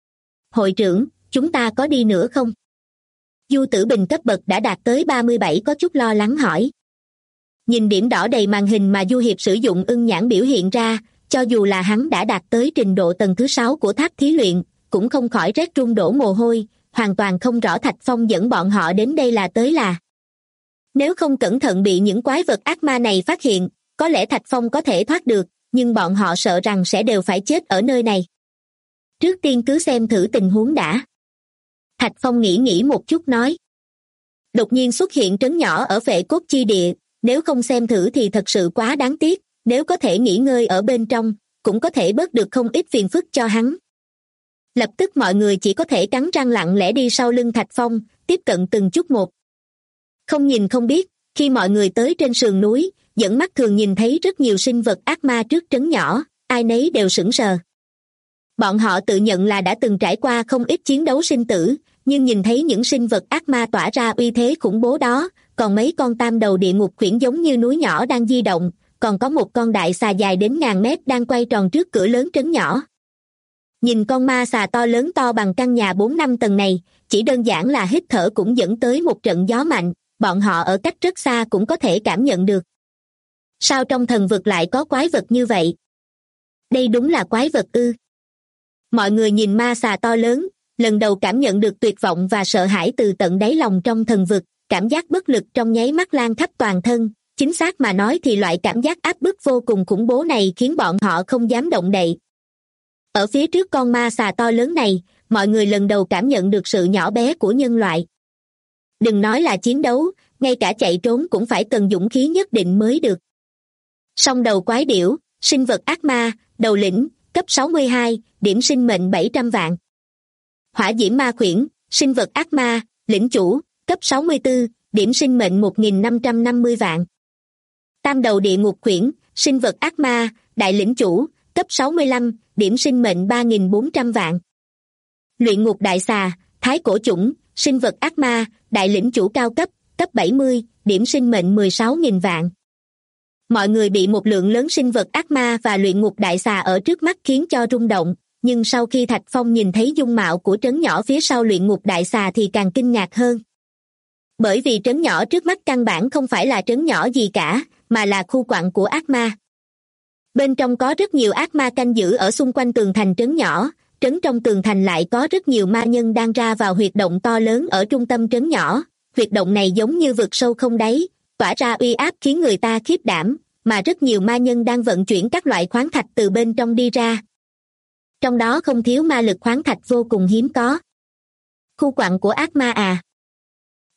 Hội trưởng, chúng ta có đi nữa không? Du Tử Bình cấp bậc đã đạt tới 37 có chút lo lắng hỏi. Nhìn điểm đỏ đầy màn hình mà Du Hiệp sử dụng ưng nhãn biểu hiện ra, cho dù là hắn đã đạt tới trình độ tầng thứ 6 của tháp thí luyện, cũng không khỏi rét run đổ mồ hôi, hoàn toàn không rõ Thạch Phong dẫn bọn họ đến đây là tới là. Nếu không cẩn thận bị những quái vật ác ma này phát hiện, có lẽ Thạch Phong có thể thoát được, nhưng bọn họ sợ rằng sẽ đều phải chết ở nơi này. Trước tiên cứ xem thử tình huống đã. Thạch Phong nghĩ một chút nói. Đột nhiên xuất hiện trấn nhỏ ở phệ cốt chi địa, nếu không xem thử thì thật sự quá đáng tiếc, nếu có thể nghỉ ngơi ở bên trong, cũng có thể bớt được không ít phiền phức cho hắn. Lập tức mọi người chỉ có thể cắn răng lặng lẽ đi sau lưng Thạch Phong, tiếp cận từng chút một. Không nhìn không biết, khi mọi người tới trên sườn núi, dẫn mắt thường nhìn thấy rất nhiều sinh vật ác ma trước trấn nhỏ, ai nấy đều sững sờ. Bọn họ tự nhận là đã từng trải qua không ít chiến đấu sinh tử, nhưng nhìn thấy những sinh vật ác ma tỏa ra uy thế khủng bố đó, còn mấy con tam đầu địa ngục khuyển giống như núi nhỏ đang di động, còn có một con đại xà dài đến ngàn mét đang quay tròn trước cửa lớn trấn nhỏ. Nhìn con ma xà to lớn to bằng căn nhà 4-5 tầng này, chỉ đơn giản là hít thở cũng dẫn tới một trận gió mạnh, bọn họ ở cách rất xa cũng có thể cảm nhận được. Sao trong thần vực lại có quái vật như vậy? Đây đúng là quái vật ư? Mọi người nhìn ma xà to lớn, lần đầu cảm nhận được tuyệt vọng và sợ hãi từ tận đáy lòng trong thần vực, cảm giác bất lực trong nháy mắt lan khắp toàn thân. Chính xác mà nói thì loại cảm giác áp bức vô cùng khủng bố này khiến bọn họ không dám động đậy. Ở phía trước con ma xà to lớn này, mọi người lần đầu cảm nhận được sự nhỏ bé của nhân loại. Đừng nói là chiến đấu, ngay cả chạy trốn cũng phải cần dũng khí nhất định mới được. Song đầu quái điểu, sinh vật ác ma, đầu lĩnh, cấp 62, điểm sinh mệnh 700 vạn. Hỏa diễm ma khuyển, sinh vật ác ma, lĩnh chủ, cấp 64, điểm sinh mệnh 1.550 vạn. Tam đầu địa ngục khuyển, sinh vật ác ma, đại lĩnh chủ, cấp 65, điểm sinh mệnh 3.400 vạn. Luyện ngục đại xà, thái cổ chủng, sinh vật ác ma, đại lĩnh chủ cao cấp, cấp 70, điểm sinh mệnh 16.000 vạn. Mọi người bị một lượng lớn sinh vật ác ma và luyện ngục đại xà ở trước mắt khiến cho rung động, nhưng sau khi Thạch Phong nhìn thấy dung mạo của trấn nhỏ phía sau luyện ngục đại xà thì càng kinh ngạc hơn. Bởi vì trấn nhỏ trước mắt căn bản không phải là trấn nhỏ gì cả, mà là khu quặng của ác ma. Bên trong có rất nhiều ác ma canh giữ ở xung quanh tường thành trấn nhỏ, trấn trong tường thành lại có rất nhiều ma nhân đang ra vào huyệt động to lớn ở trung tâm trấn nhỏ. Huyệt động này giống như vực sâu không đáy, tỏa ra uy áp khiến người ta khiếp đảm, mà rất nhiều ma nhân đang vận chuyển các loại khoáng thạch từ bên trong đi ra. Trong đó không thiếu ma lực khoáng thạch vô cùng hiếm có. Khu quặng của ác ma à?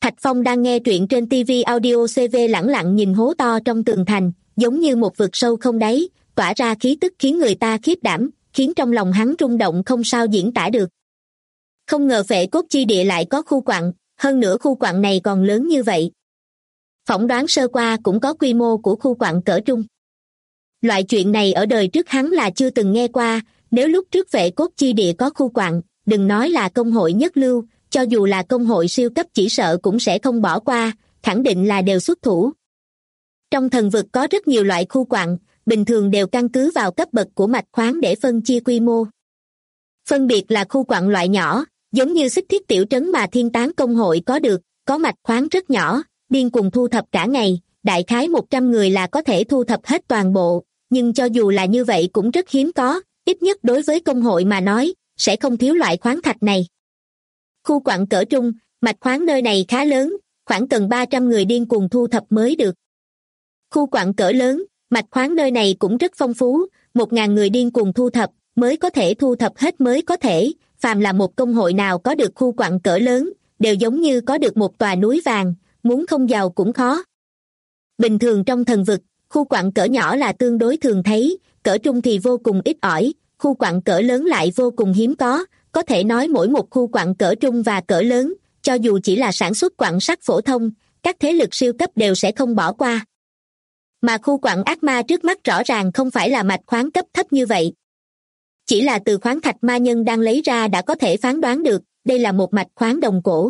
Thạch Phong đang nghe truyện trên TV Audio CV, lẳng lặng nhìn hố to trong tường thành, giống như một vực sâu không đáy, tỏa ra khí tức khiến người ta khiếp đảm, khiến trong lòng hắn rung động không sao diễn tả được. Không ngờ Phệ Cốt Chi Địa lại có khu quặng, hơn nữa khu quặng này còn lớn như vậy. Phỏng đoán sơ qua cũng có quy mô của khu quặng cỡ trung. Loại chuyện này ở đời trước hắn là chưa từng nghe qua, nếu lúc trước Phệ Cốt Chi Địa có khu quặng, đừng nói là công hội nhất lưu, cho dù là công hội siêu cấp chỉ sợ cũng sẽ không bỏ qua, khẳng định là đều xuất thủ. Trong thần vực có rất nhiều loại khu quặng, bình thường đều căn cứ vào cấp bậc của mạch khoáng để phân chia quy mô. Phân biệt là khu quặng loại nhỏ, giống như Xích Thiết tiểu trấn mà Thiên Tán công hội có được, có mạch khoáng rất nhỏ, điên cùng thu thập cả ngày, đại khái 100 người là có thể thu thập hết toàn bộ, nhưng cho dù là như vậy cũng rất hiếm có, ít nhất đối với công hội mà nói, sẽ không thiếu loại khoáng thạch này. Khu quặng cỡ trung, mạch khoáng nơi này khá lớn, khoảng cần 300 người điên cuồng thu thập mới được. Khu quặng cỡ lớn, mạch khoáng nơi này cũng rất phong phú, 1.000 người điên cuồng thu thập, mới có thể thu thập hết mới có thể, phàm là một công hội nào có được khu quặng cỡ lớn, đều giống như có được một tòa núi vàng, muốn không giàu cũng khó. Bình thường trong thần vực, khu quặng cỡ nhỏ là tương đối thường thấy, cỡ trung thì vô cùng ít ỏi, khu quặng cỡ lớn lại vô cùng hiếm có thể nói mỗi một khu quặng cỡ trung và cỡ lớn, cho dù chỉ là sản xuất quặng sắt phổ thông, các thế lực siêu cấp đều sẽ không bỏ qua. Mà khu quặng ác ma trước mắt rõ ràng không phải là mạch khoáng cấp thấp như vậy. Chỉ là từ khoáng thạch ma nhân đang lấy ra đã có thể phán đoán được, đây là một mạch khoáng đồng cổ.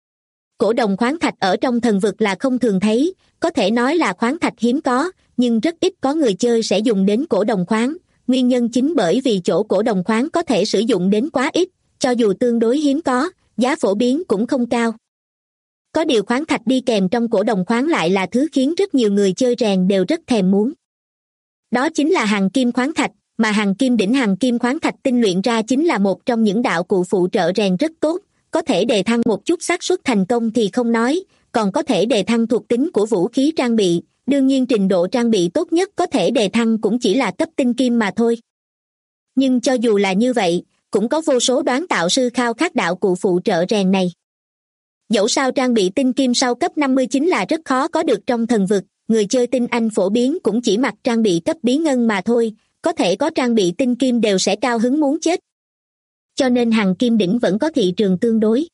Cổ đồng khoáng thạch ở trong thần vực là không thường thấy, có thể nói là khoáng thạch hiếm có, nhưng rất ít có người chơi sẽ dùng đến cổ đồng khoáng. Nguyên nhân chính bởi vì chỗ cổ đồng khoáng có thể sử dụng đến quá ít, cho dù tương đối hiếm có, giá phổ biến cũng không cao. Có điều khoáng thạch đi kèm trong cổ đồng khoáng lại là thứ khiến rất nhiều người chơi rèn đều rất thèm muốn. Đó chính là hằng kim khoáng thạch, mà hằng kim đỉnh hằng kim khoáng thạch tinh luyện ra chính là một trong những đạo cụ phụ trợ rèn rất tốt, có thể đề thăng một chút xác suất thành công thì không nói, còn có thể đề thăng thuộc tính của vũ khí trang bị, đương nhiên trình độ trang bị tốt nhất có thể đề thăng cũng chỉ là cấp tinh kim mà thôi. Nhưng cho dù là như vậy, cũng có vô số đoán tạo sư khao khát đạo cụ phụ trợ rèn này. Dẫu sao trang bị tinh kim sau cấp 59 là rất khó có được trong thần vực, người chơi tinh anh phổ biến cũng chỉ mặc trang bị cấp bí ngân mà thôi, có thể có trang bị tinh kim đều sẽ cao hứng muốn chết. Cho nên hằng kim đỉnh vẫn có thị trường tương đối.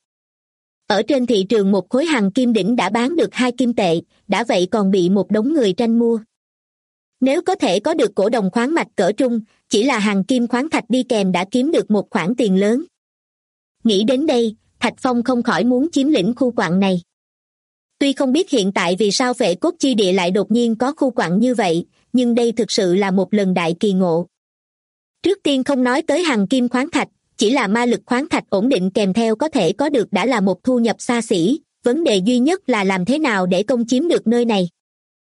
Ở trên thị trường một khối hằng kim đỉnh đã bán được 2 kim tệ, đã vậy còn bị một đống người tranh mua. Nếu có thể có được cổ đồng khoáng mạch cỡ trung, chỉ là hằng kim khoáng thạch đi kèm đã kiếm được một khoản tiền lớn. Nghĩ đến đây, Thạch Phong không khỏi muốn chiếm lĩnh khu quặng này. Tuy không biết hiện tại vì sao Phệ Cốt Chi Địa lại đột nhiên có khu quặng như vậy, nhưng đây thực sự là một lần đại kỳ ngộ. Trước tiên không nói tới hằng kim khoáng thạch, chỉ là ma lực khoáng thạch ổn định kèm theo có thể có được đã là một thu nhập xa xỉ, vấn đề duy nhất là làm thế nào để công chiếm được nơi này.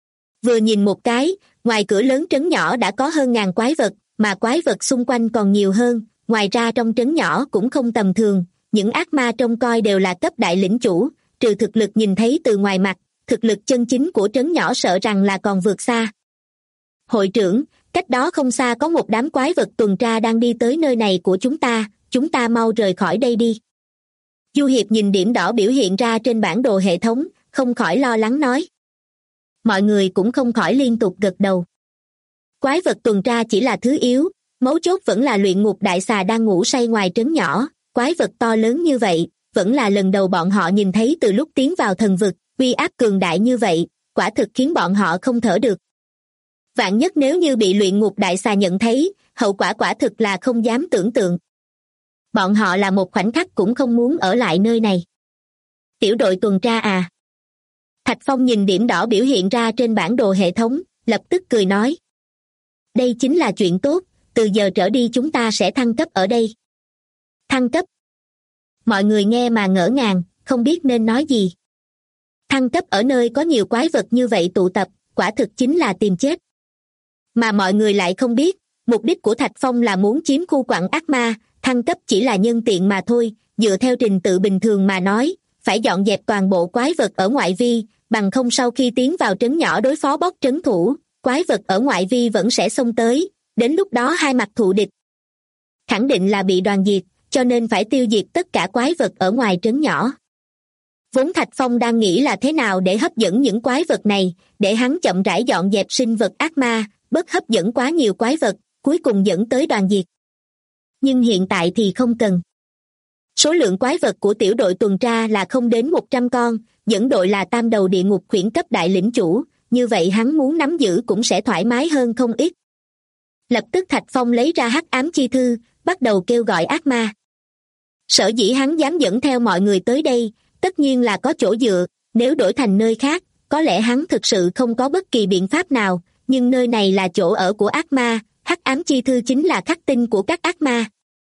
Vừa nhìn một cái, ngoài cửa lớn trấn nhỏ đã có hơn 1000 quái vật, mà quái vật xung quanh còn nhiều hơn, ngoài ra trong trấn nhỏ cũng không tầm thường, những ác ma trông coi đều là cấp đại lĩnh chủ, trừ thực lực nhìn thấy từ ngoài mặt, thực lực chân chính của trấn nhỏ sợ rằng là còn vượt xa. Hội trưởng, cách đó không xa có một đám quái vật tuần tra đang đi tới nơi này của chúng ta mau rời khỏi đây đi. Du Hiệp nhìn điểm đỏ biểu hiện ra trên bản đồ hệ thống, không khỏi lo lắng nói. Mọi người cũng không khỏi liên tục gật đầu. Quái vật tuần tra chỉ là thứ yếu, mấu chốt vẫn là luyện ngục đại xà đang ngủ say ngoài trấn nhỏ, quái vật to lớn như vậy, vẫn là lần đầu bọn họ nhìn thấy từ lúc tiến vào thần vực, uy áp cường đại như vậy, quả thực khiến bọn họ không thở được. Vạn nhất nếu như bị luyện ngục đại xà nhận thấy, hậu quả quả thực là không dám tưởng tượng. Bọn họ là một khoảnh khắc cũng không muốn ở lại nơi này. Tiểu đội tuần tra à? Thạch Phong nhìn điểm đỏ biểu hiện ra trên bản đồ hệ thống, lập tức cười nói. Đây chính là chuyện tốt, từ giờ trở đi chúng ta sẽ thăng cấp ở đây. Thăng cấp? Mọi người nghe mà ngỡ ngàng, không biết nên nói gì. Thăng cấp ở nơi có nhiều quái vật như vậy tụ tập, quả thực chính là tìm chết. Mà mọi người lại không biết, mục đích của Thạch Phong là muốn chiếm khu quặng ác ma, thăng cấp chỉ là nhân tiện mà thôi, dựa theo trình tự bình thường mà nói, phải dọn dẹp toàn bộ quái vật ở ngoại vi, bằng không sau khi tiến vào trấn nhỏ đối phó bot trấn thủ, quái vật ở ngoại vi vẫn sẽ xông tới, đến lúc đó hai mặt thù địch. Khẳng định là bị đoàn diệt, cho nên phải tiêu diệt tất cả quái vật ở ngoài trấn nhỏ. Vốn Thạch Phong đang nghĩ là thế nào để hấp dẫn những quái vật này, để hắn chậm rãi dọn dẹp sinh vật ác ma, bớt hấp dẫn quá nhiều quái vật, cuối cùng dẫn tới đoàn diệt. Nhưng hiện tại thì không cần. Số lượng quái vật của tiểu đội tuần tra là không đến 100 con, dẫn đội là tam đầu địa ngục khuyển cấp đại lĩnh chủ, như vậy hắn muốn nắm giữ cũng sẽ thoải mái hơn không ít. Lập tức Thạch Phong lấy ra hắc ám chi thư, bắt đầu kêu gọi ác ma. Sở dĩ hắn dám dẫn theo mọi người tới đây, tất nhiên là có chỗ dựa, nếu đổi thành nơi khác, có lẽ hắn thực sự không có bất kỳ biện pháp nào, nhưng nơi này là chỗ ở của ác ma, hắc ám chi thư chính là khắc tinh của các ác ma.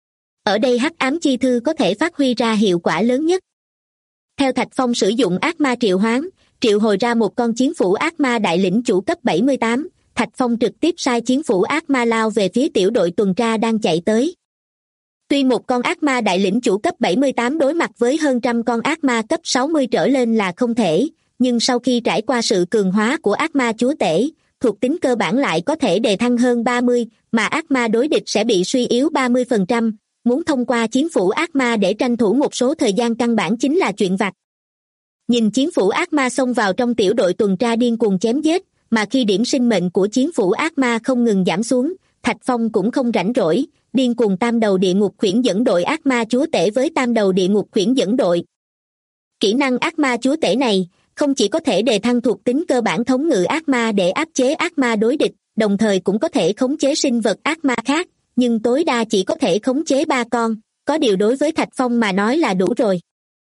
Ở đây hắc ám chi thư có thể phát huy ra hiệu quả lớn nhất. Theo Thạch Phong sử dụng ác ma triệu hoán, triệu hồi ra một con chiến phủ ác ma đại lĩnh chủ cấp 78, Thạch Phong trực tiếp sai chiến phủ ác ma lao về phía tiểu đội tuần tra đang chạy tới. Tuy một con ác ma đại lĩnh chủ cấp 78 đối mặt với hơn trăm con ác ma cấp 60 trở lên là không thể, nhưng sau khi trải qua sự cường hóa của ác ma chúa tể, thuộc tính cơ bản lại có thể đề thăng hơn 30, mà ác ma đối địch sẽ bị suy yếu 30%, muốn thông qua chiến phủ ác ma để tranh thủ một số thời gian căn bản chính là chuyện vặt. Nhìn chiến phủ ác ma xông vào trong tiểu đội tuần tra điên cuồng chém giết, mà khi điểm sinh mệnh của chiến phủ ác ma không ngừng giảm xuống, Thạch Phong cũng không rảnh rỗi, điên cuồng tam đầu địa ngục khuyển dẫn đội ác ma chúa tể với tam đầu địa ngục khuyển dẫn đội. Kỹ năng ác ma chúa tể này không chỉ có thể đề thăng thuộc tính cơ bản thống ngự ác ma để áp chế ác ma đối địch, đồng thời cũng có thể khống chế sinh vật ác ma khác, nhưng tối đa chỉ có thể khống chế 3 con, có điều đối với Thạch Phong mà nói là đủ rồi.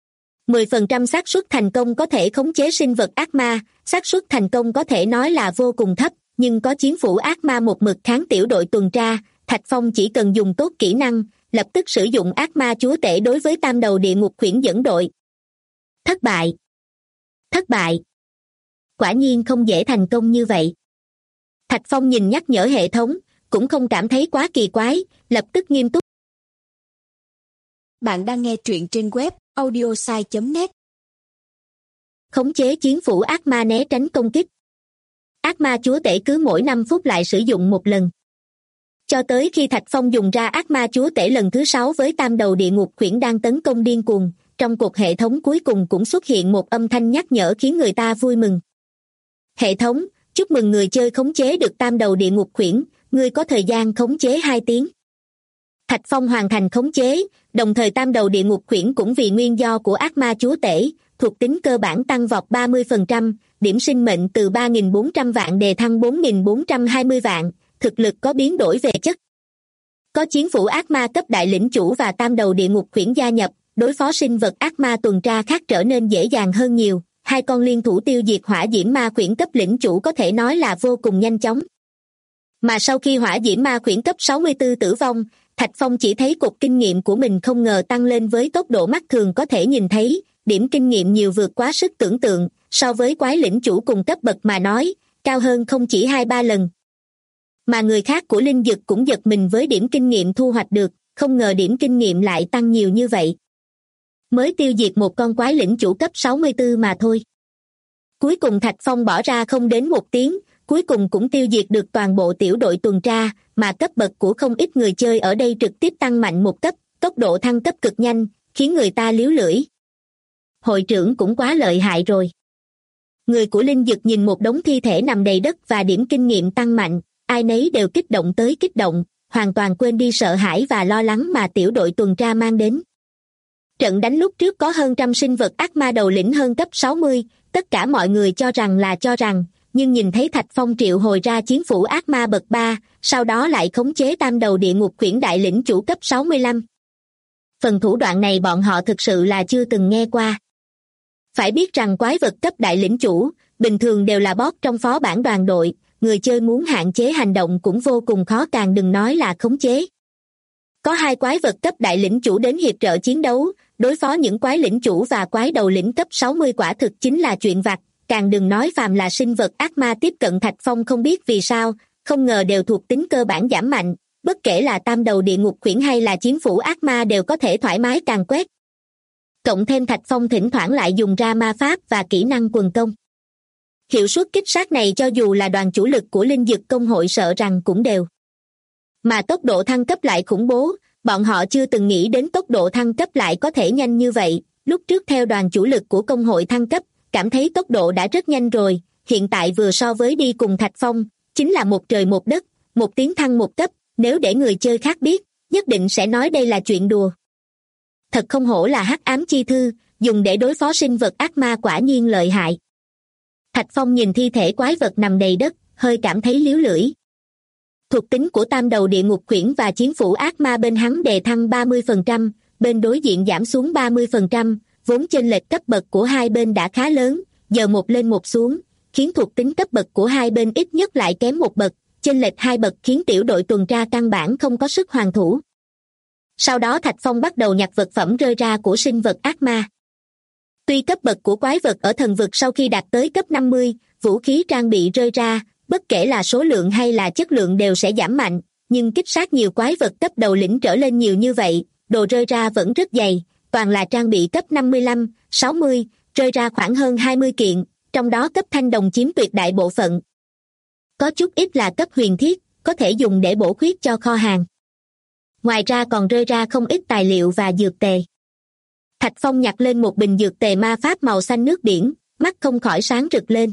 10% xác suất thành công có thể khống chế sinh vật ác ma, xác suất thành công có thể nói là vô cùng thấp, nhưng có chiến phủ ác ma một mực kháng tiểu đội tuần tra, Thạch Phong chỉ cần dùng tốt kỹ năng, lập tức sử dụng ác ma chúa tể đối với tam đầu địa ngục khuyển dẫn đội. Thất bại. Thất bại. Quả nhiên không dễ thành công như vậy. Thạch Phong nhìn nhắc nhở hệ thống, cũng không cảm thấy quá kỳ quái, lập tức nghiêm túc. Bạn đang nghe truyện trên web audiosai.net. Khống chế chiến phủ ác ma né tránh công kích. Ác ma chúa tể cứ mỗi 5 phút lại sử dụng một lần. Cho tới khi Thạch Phong dùng ra ác ma chúa tể lần thứ 6 với tam đầu địa ngục khuyển đang tấn công điên cuồng, trong cuộc hệ thống cuối cùng cũng xuất hiện một âm thanh nhắc nhở khiến người ta vui mừng. Hệ thống, chúc mừng người chơi khống chế được tam đầu địa ngục khuyển, ngươi có thời gian khống chế 2 tiếng. Thạch Phong hoàn thành khống chế, đồng thời tam đầu địa ngục khuyển cũng vì nguyên do của ác ma chúa tể, thuộc tính cơ bản tăng vọt 30%, điểm sinh mệnh từ 3.400 vạn đề thăng 4.420 vạn, thực lực có biến đổi về chất. Có chiến phủ ác ma cấp đại lĩnh chủ và tam đầu địa ngục khuyển gia nhập, đối phó sinh vật ác ma tuần tra khác trở nên dễ dàng hơn nhiều, 2 con liên thủ tiêu diệt hỏa diễm ma khuyển cấp lĩnh chủ có thể nói là vô cùng nhanh chóng. Mà sau khi hỏa diễm ma khuyển cấp 64 tử vong, Thạch Phong chỉ thấy cột kinh nghiệm của mình không ngờ tăng lên với tốc độ mắt thường có thể nhìn thấy, điểm kinh nghiệm nhiều vượt quá sức tưởng tượng, so với quái lĩnh chủ cùng cấp bậc mà nói, cao hơn không chỉ 2-3 lần. Mà người khác của linh dực cũng giật mình với điểm kinh nghiệm thu hoạch được, không ngờ điểm kinh nghiệm lại tăng nhiều như vậy. Mới tiêu diệt một con quái lĩnh chủ cấp 64 mà thôi. Cuối cùng Thạch Phong bỏ ra không đến 1 tiếng, cuối cùng cũng tiêu diệt được toàn bộ tiểu đội tuần tra, mà cấp bậc của không ít người chơi ở đây trực tiếp tăng mạnh một cấp, tốc độ thăng cấp cực nhanh, khiến người ta liếu lưỡi. Hội trưởng cũng quá lợi hại rồi. Người của linh dực nhìn một đống thi thể nằm đầy đất và điểm kinh nghiệm tăng mạnh, ai nấy đều kích động tới kích động, hoàn toàn quên đi sợ hãi và lo lắng mà tiểu đội tuần tra mang đến. Trận đánh lúc trước có hơn trăm sinh vật ác ma đầu lĩnh hơn cấp 60, tất cả mọi người cho rằng, nhưng nhìn thấy Thạch Phong triệu hồi ra chiến phủ ác ma bậc 3, sau đó lại khống chế tam đầu địa ngục khuyển đại lĩnh chủ cấp 65. Phần thủ đoạn này bọn họ thực sự là chưa từng nghe qua. Phải biết rằng quái vật cấp đại lĩnh chủ, bình thường đều là boss trong phó bản đoàn đội, người chơi muốn hạn chế hành động cũng vô cùng khó càng đừng nói là khống chế. Có 2 quái vật cấp đại lĩnh chủ đến hiệp trợ chiến đấu, đối phó những quái lĩnh chủ và quái đầu lĩnh cấp 60 quả thực chính là chuyện vặt, càng đừng nói phàm là sinh vật ác ma tiếp cận Thạch Phong không biết vì sao, không ngờ đều thuộc tính cơ bản giảm mạnh, bất kể là tam đầu địa ngục khuyển hay là chiến phủ ác ma đều có thể thoải mái càn quét. Cộng thêm Thạch Phong thỉnh thoảng lại dùng ra ma pháp và kỹ năng quần công. Hiệu suất kích sát này cho dù là đoàn chủ lực của linh dực công hội sợ rằng cũng đều. Mà tốc độ thăng cấp lại khủng bố, bọn họ chưa từng nghĩ đến tốc độ thăng cấp lại có thể nhanh như vậy, lúc trước theo đoàn chủ lực của công hội thăng cấp, cảm thấy tốc độ đã rất nhanh rồi, hiện tại vừa so với đi cùng Thạch Phong, chính là một trời một đất, một tiếng thăng một cấp, nếu để người chơi khác biết, nhất định sẽ nói đây là chuyện đùa. Thật không hổ là hắc ám chi thư, dùng để đối phó sinh vật ác ma quả nhiên lợi hại. Thạch Phong nhìn thi thể quái vật nằm đầy đất, hơi cảm thấy líu lưỡi. Thuộc tính của tam đầu địa ngục khuyển và chiến phủ ác ma bên hắn đề thăng 30%, bên đối diện giảm xuống 30%, vốn chênh lệch cấp bậc của hai bên đã khá lớn, giờ một lên một xuống, khiến thuộc tính cấp bậc của hai bên ít nhất lại kém một bậc, chênh lệch hai bậc khiến tiểu đội tuần tra căn bản không có sức hoàn thủ. Sau đó Thạch Phong bắt đầu nhặt vật phẩm rơi ra của sinh vật ác ma. Tuy cấp bậc của quái vật ở thần vực sau khi đạt tới cấp 50, vũ khí trang bị rơi ra, bất kể là số lượng hay là chất lượng đều sẽ giảm mạnh, nhưng kích sát nhiều quái vật cấp đầu lĩnh trở lên nhiều như vậy, đồ rơi ra vẫn rất dày, toàn là trang bị cấp 55, 60, rơi ra khoảng hơn 20 kiện, trong đó cấp thanh đồng chiếm tuyệt đại bộ phận. Có chút ít là cấp huyền thiết, có thể dùng để bổ khuyết cho kho hàng. Ngoài ra còn rơi ra không ít tài liệu và dược tề. Thạch Phong nhặt lên một bình dược tề ma pháp màu xanh nước biển, mắt không khỏi sáng rực lên.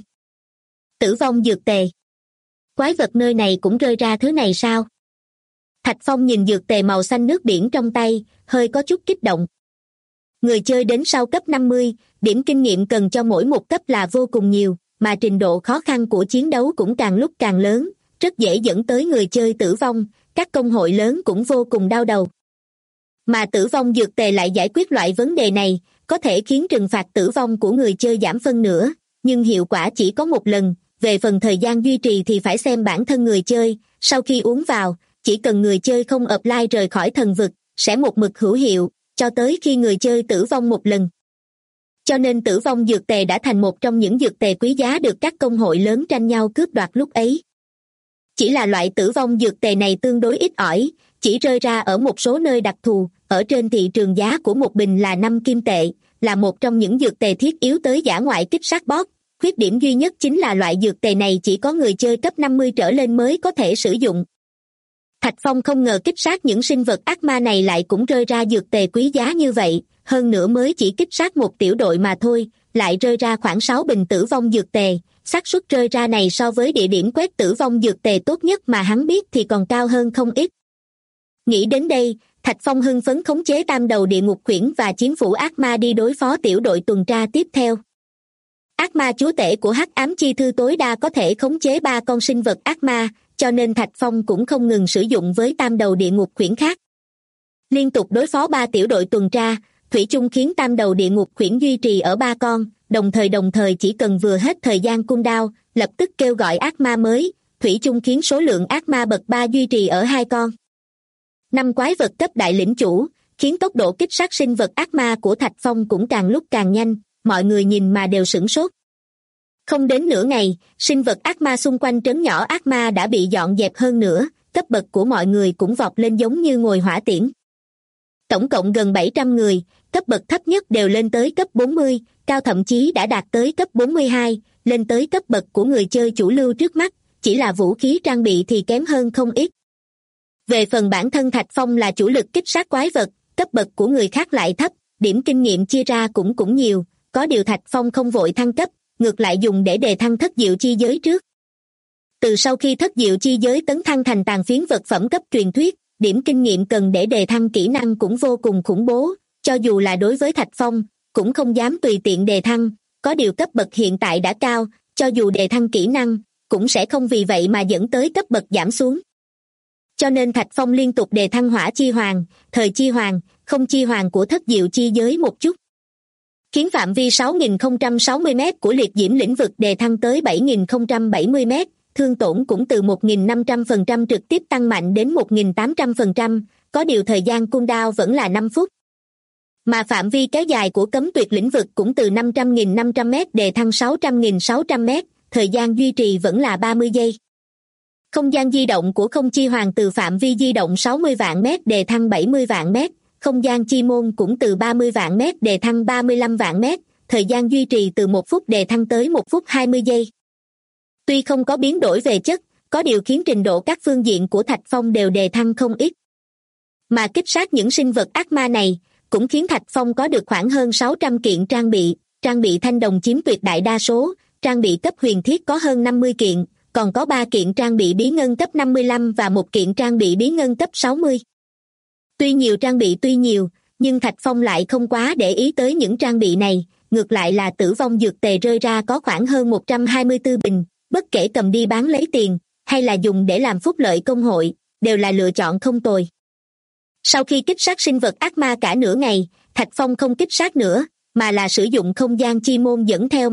Tử vong dược tề. Quái vật nơi này cũng rơi ra thứ này sao? Thạch Phong nhìn dược tề màu xanh nước biển trong tay, hơi có chút kích động. Người chơi đến sau cấp 50, điểm kinh nghiệm cần cho mỗi một cấp là vô cùng nhiều, mà trình độ khó khăn của chiến đấu cũng càng lúc càng lớn, rất dễ dẫn tới người chơi tử vong, các công hội lớn cũng vô cùng đau đầu. Mà tử vong dược tề lại giải quyết loại vấn đề này, có thể khiến trừng phạt tử vong của người chơi giảm phân nửa, nhưng hiệu quả chỉ có một lần, về phần thời gian duy trì thì phải xem bản thân người chơi, sau khi uống vào, chỉ cần người chơi không apply rời khỏi thần vực, sẽ một mực hữu hiệu, cho tới khi người chơi tử vong một lần. Cho nên tử vong dược tề đã thành một trong những dược tề quý giá được các công hội lớn tranh nhau cướp đoạt lúc ấy. Chỉ là loại tử vong dược tề này tương đối ít ỏi, chỉ rơi ra ở một số nơi đặc thù, ở trên thị trường giá của một bình là 5 kim tệ, là một trong những dược tề thiết yếu tới dã ngoại kích sát boss. Khuyết điểm duy nhất chính là loại dược tề này chỉ có người chơi cấp 50 trở lên mới có thể sử dụng. Thạch Phong không ngờ kích sát những sinh vật ác ma này lại cũng rơi ra dược tề quý giá như vậy, hơn nữa mới chỉ kích sát một tiểu đội mà thôi, lại rơi ra khoảng 6 bình tử vong dược tề, xác suất rơi ra này so với địa điểm quét tử vong dược tề tốt nhất mà hắn biết thì còn cao hơn không ít. Nghĩ đến đây, Thạch Phong hưng phấn khống chế tam đầu địa ngục khuyển và chiến phủ ác ma đi đối phó tiểu đội tuần tra tiếp theo. Ác ma chúa tể của hắc ám chi thư tối đa có thể khống chế 3 con sinh vật ác ma, cho nên Thạch Phong cũng không ngừng sử dụng với tam đầu địa ngục khuyển khác. Liên tục đối phó 3 tiểu đội tuần tra, thủy chung khiến tam đầu địa ngục khuyển duy trì ở 3 con, đồng thời chỉ cần vừa hết thời gian cooldown, lập tức kêu gọi ác ma mới, thủy chung khiến số lượng ác ma bậc 3 duy trì ở 2 con. 5 quái vật cấp đại lĩnh chủ, khiến tốc độ kích sát sinh vật ác ma của Thạch Phong cũng càng lúc càng nhanh, mọi người nhìn mà đều sửng sốt. Không đến nửa ngày, sinh vật ác ma xung quanh trấn nhỏ ác ma đã bị dọn dẹp hơn nữa, cấp bậc của mọi người cũng vọt lên giống như ngồi hỏa tiễn. Tổng cộng gần 700 người, cấp bậc thấp nhất đều lên tới cấp 40, cao thậm chí đã đạt tới cấp 42, lên tới cấp bậc của người chơi chủ lưu trước mắt, chỉ là vũ khí trang bị thì kém hơn không ít. Về phần bản thân Thạch Phong là chủ lực kích sát quái vật, cấp bậc của người khác lại thấp, điểm kinh nghiệm chia ra cũng nhiều, có điều Thạch Phong không vội thăng cấp, ngược lại dùng để đề thăng thất diệu chi giới trước. Từ sau khi thất diệu chi giới tấn thăng thành tàn phiến vật phẩm cấp truyền thuyết, điểm kinh nghiệm cần để đề thăng kỹ năng cũng vô cùng khủng bố, cho dù là đối với Thạch Phong, cũng không dám tùy tiện đề thăng, có điều cấp bậc hiện tại đã cao, cho dù đề thăng kỹ năng, cũng sẽ không vì vậy mà dẫn tới cấp bậc giảm xuống. Cho nên Thạch Phong liên tục đề thăng hỏa chi hoàng, thời chi hoàng, không chi hoàng của thất diệu chi giới một chút, khiến phạm vi 6.060 m của liệt diễm lĩnh vực đề thăng tới 7.070 m, thương tổn cũng từ 1.500% trực tiếp tăng mạnh đến 1.800%, có điều thời gian cooldown vẫn là 5 phút. Mà phạm vi kéo dài của cấm tuyệt lĩnh vực cũng từ 500.500 m đề thăng 600.600 m, thời gian duy trì vẫn là 30 giây. Không gian di động của không chi hoàng từ phạm vi di động 60 vạn mét đề thăng 70 vạn mét, không gian chi môn cũng từ 30 vạn mét đề thăng 35 vạn mét, thời gian duy trì từ 1 phút đề thăng tới 1 phút 20 giây. Tuy không có biến đổi về chất, có điều khiến trình độ các phương diện của Thạch Phong đều đề thăng không ít. Mà kích sát những sinh vật ác ma này, cũng khiến Thạch Phong có được khoảng hơn 600 kiện trang bị thanh đồng chiếm tuyệt đại đa số, trang bị cấp huyền thiết có hơn 50 kiện, còn có 3 kiện trang bị bí ngân cấp 55 và 1 kiện trang bị bí ngân cấp 60. Tuy nhiều trang bị nhưng Thạch Phong lại không quá để ý tới những trang bị này, ngược lại là tử vong dược tề rơi ra có khoảng hơn 124 bình, bất kể cầm đi bán lấy tiền, hay là dùng để làm phúc lợi công hội, đều là lựa chọn không tồi. Sau khi kích sát sinh vật ác ma cả nửa ngày, Thạch Phong không kích sát nữa, mà là sử dụng không gian chi môn dẫn theo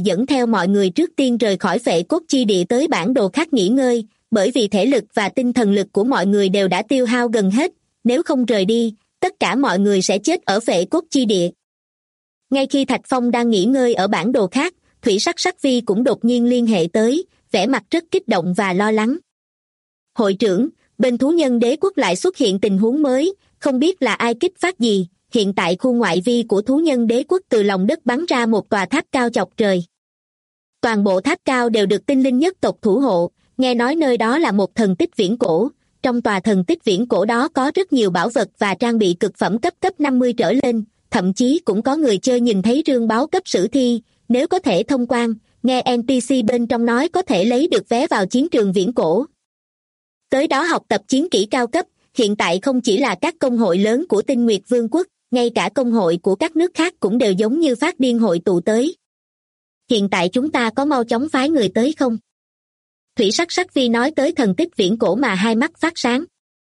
mọi người trước tiên rời khỏi Phệ Cốt chi địa tới bản đồ khác nghỉ ngơi, bởi vì thể lực và tinh thần lực của mọi người đều đã tiêu hao gần hết, nếu không rời đi, tất cả mọi người sẽ chết ở Phệ Cốt chi địa. Ngay khi Thạch Phong đang nghỉ ngơi ở bản đồ khác, Thủy Sắc Sắc Vi cũng đột nhiên liên hệ tới, vẻ mặt rất kích động và lo lắng. Hội trưởng, bên thú nhân đế quốc lại xuất hiện tình huống mới, không biết là ai kích phát gì. Hiện tại khu ngoại vi của thú nhân đế quốc từ lòng đất bắn ra một tòa tháp cao chọc trời. Toàn bộ tháp cao đều được tinh linh nhất tộc thủ hộ, nghe nói nơi đó là một thần tích viễn cổ. Trong tòa thần tích viễn cổ đó có rất nhiều bảo vật và trang bị cực phẩm cấp 50 trở lên, thậm chí cũng có người chơi nhìn thấy rương báo cấp sử thi, nếu có thể thông quan, nghe NPC bên trong nói có thể lấy được vé vào chiến trường viễn cổ. Tới đó học tập chiến kỹ cao cấp, hiện tại không chỉ là các công hội lớn của Tinh Nguyệt Vương quốc, ngay cả công hội của các nước khác cũng đều giống như phát điên hội tụ tới. Hiện tại chúng ta có mau chóng phái người tới không? Thủy Sắc Sắc Vi nói tới thần tích viễn cổ mà hai mắt phát sáng.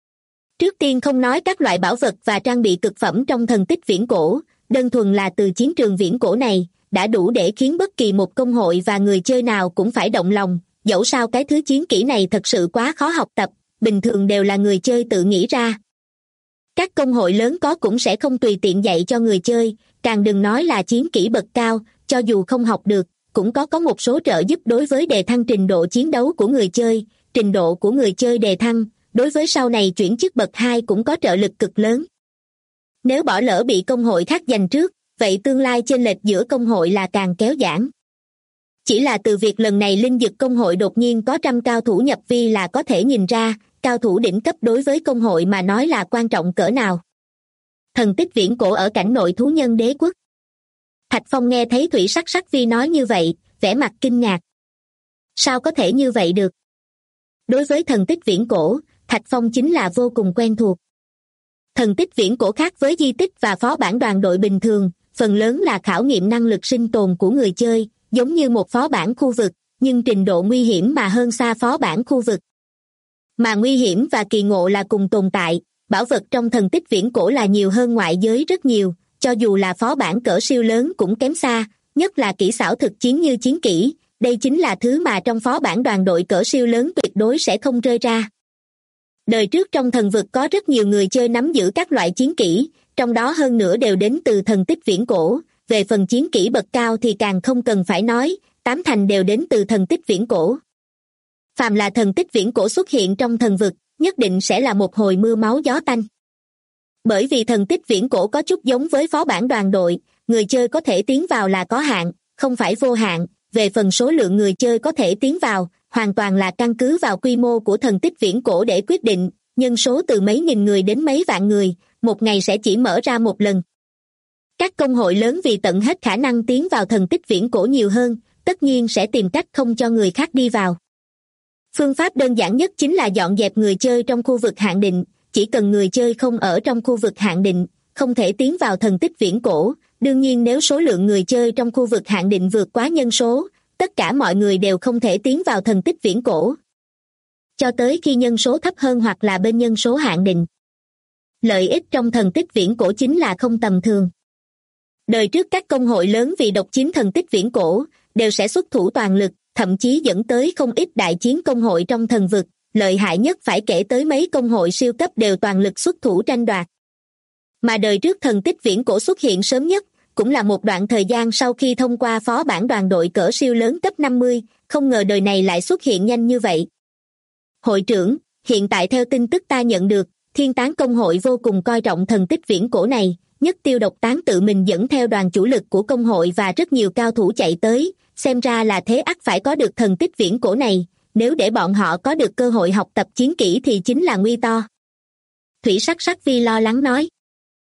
Trước tiên không nói các loại bảo vật và trang bị cực phẩm trong thần tích viễn cổ, đơn thuần là từ chiến trường viễn cổ này, đã đủ để khiến bất kỳ một công hội và người chơi nào cũng phải động lòng, dẫu sao cái thứ chiến kỹ này thật sự quá khó học tập, bình thường đều là người chơi tự nghĩ ra. Các công hội lớn có cũng sẽ không tùy tiện dạy cho người chơi, càng đừng nói là chiến kỹ bậc cao, cho dù không học được, cũng có một số trợ giúp đối với đề thăng trình độ chiến đấu của người chơi, trình độ của người chơi đề thăng, đối với sau này chuyển chức bậc 2 cũng có trợ lực cực lớn. Nếu bỏ lỡ bị công hội khác giành trước, vậy tương lai chênh lệch giữa công hội là càng kéo giãn. Chỉ là từ việc lần này linh dực công hội đột nhiên có 100 cao thủ nhập vi là có thể nhìn ra, cao thủ đỉnh cấp đối với công hội mà nói là quan trọng cỡ nào. Thần tích viễn cổ ở cảnh nội thú nhân đế quốc. Thạch Phong nghe thấy Thủy Sắc Sắc Vi nói như vậy, vẻ mặt kinh ngạc. Sao có thể như vậy được? Đối với thần tích viễn cổ, Thạch Phong chính là vô cùng quen thuộc. Thần tích viễn cổ khác với di tích và phó bản đoàn đội bình thường, phần lớn là khảo nghiệm năng lực sinh tồn của người chơi, giống như một phó bản khu vực, nhưng trình độ nguy hiểm mà hơn xa phó bản khu vực. Mà nguy hiểm và kỳ ngộ là cùng tồn tại, bảo vật trong thần tích viễn cổ là nhiều hơn ngoại giới rất nhiều, cho dù là phó bản cỡ siêu lớn cũng kém xa, nhất là kỹ xảo thực chiến như chiến kỹ, đây chính là thứ mà trong phó bản đoàn đội cỡ siêu lớn tuyệt đối sẽ không rơi ra. Đời trước trong thần vực có rất nhiều người chơi nắm giữ các loại chiến kỹ, trong đó hơn nữa đều đến từ thần tích viễn cổ, về phần chiến kỹ bậc cao thì càng không cần phải nói, 8 thành đều đến từ thần tích viễn cổ. Phàm là thần tích viễn cổ xuất hiện trong thần vực, nhất định sẽ là một hồi mưa máu gió tanh. Bởi vì thần tích viễn cổ có chút giống với phó bản đoàn đội, người chơi có thể tiến vào là có hạn, không phải vô hạn, về phần số lượng người chơi có thể tiến vào, hoàn toàn là căn cứ vào quy mô của thần tích viễn cổ để quyết định, nhân số từ mấy nghìn người đến mấy vạn người, một ngày sẽ chỉ mở ra một lần. Các công hội lớn vì tận hết khả năng tiến vào thần tích viễn cổ nhiều hơn, tất nhiên sẽ tìm cách không cho người khác đi vào. Phương pháp đơn giản nhất chính là dọn dẹp người chơi trong khu vực hạn định, chỉ cần người chơi không ở trong khu vực hạn định, không thể tiến vào thần tích viễn cổ, đương nhiên nếu số lượng người chơi trong khu vực hạn định vượt quá nhân số, tất cả mọi người đều không thể tiến vào thần tích viễn cổ. Cho tới khi nhân số thấp hơn hoặc là bên nhân số hạn định. Lợi ích trong thần tích viễn cổ chính là không tầm thường. Đời trước các công hội lớn vì độc chiếm thần tích viễn cổ, đều sẽ xuất thủ toàn lực, thậm chí dẫn tới không ít đại chiến công hội trong thần vực, lợi hại nhất phải kể tới mấy công hội siêu cấp đều toàn lực xuất thủ tranh đoạt. Mà đời trước thần tích viễn cổ xuất hiện sớm nhất, cũng là một đoạn thời gian sau khi thông qua phó bản đoàn đội cỡ siêu lớn cấp 50, không ngờ đời này lại xuất hiện nhanh như vậy. Hội trưởng, hiện tại theo tin tức ta nhận được, Thiên Tán công hội vô cùng coi trọng thần tích viễn cổ này, Nhất Tiêu Độc Tán tự mình dẫn theo đoàn chủ lực của công hội và rất nhiều cao thủ chạy tới, xem ra là thế ắt phải có được thần tích viễn cổ này, nếu để bọn họ có được cơ hội học tập chiến kỹ thì chính là nguy to. Thủy Sắc Sắc Vi lo lắng nói.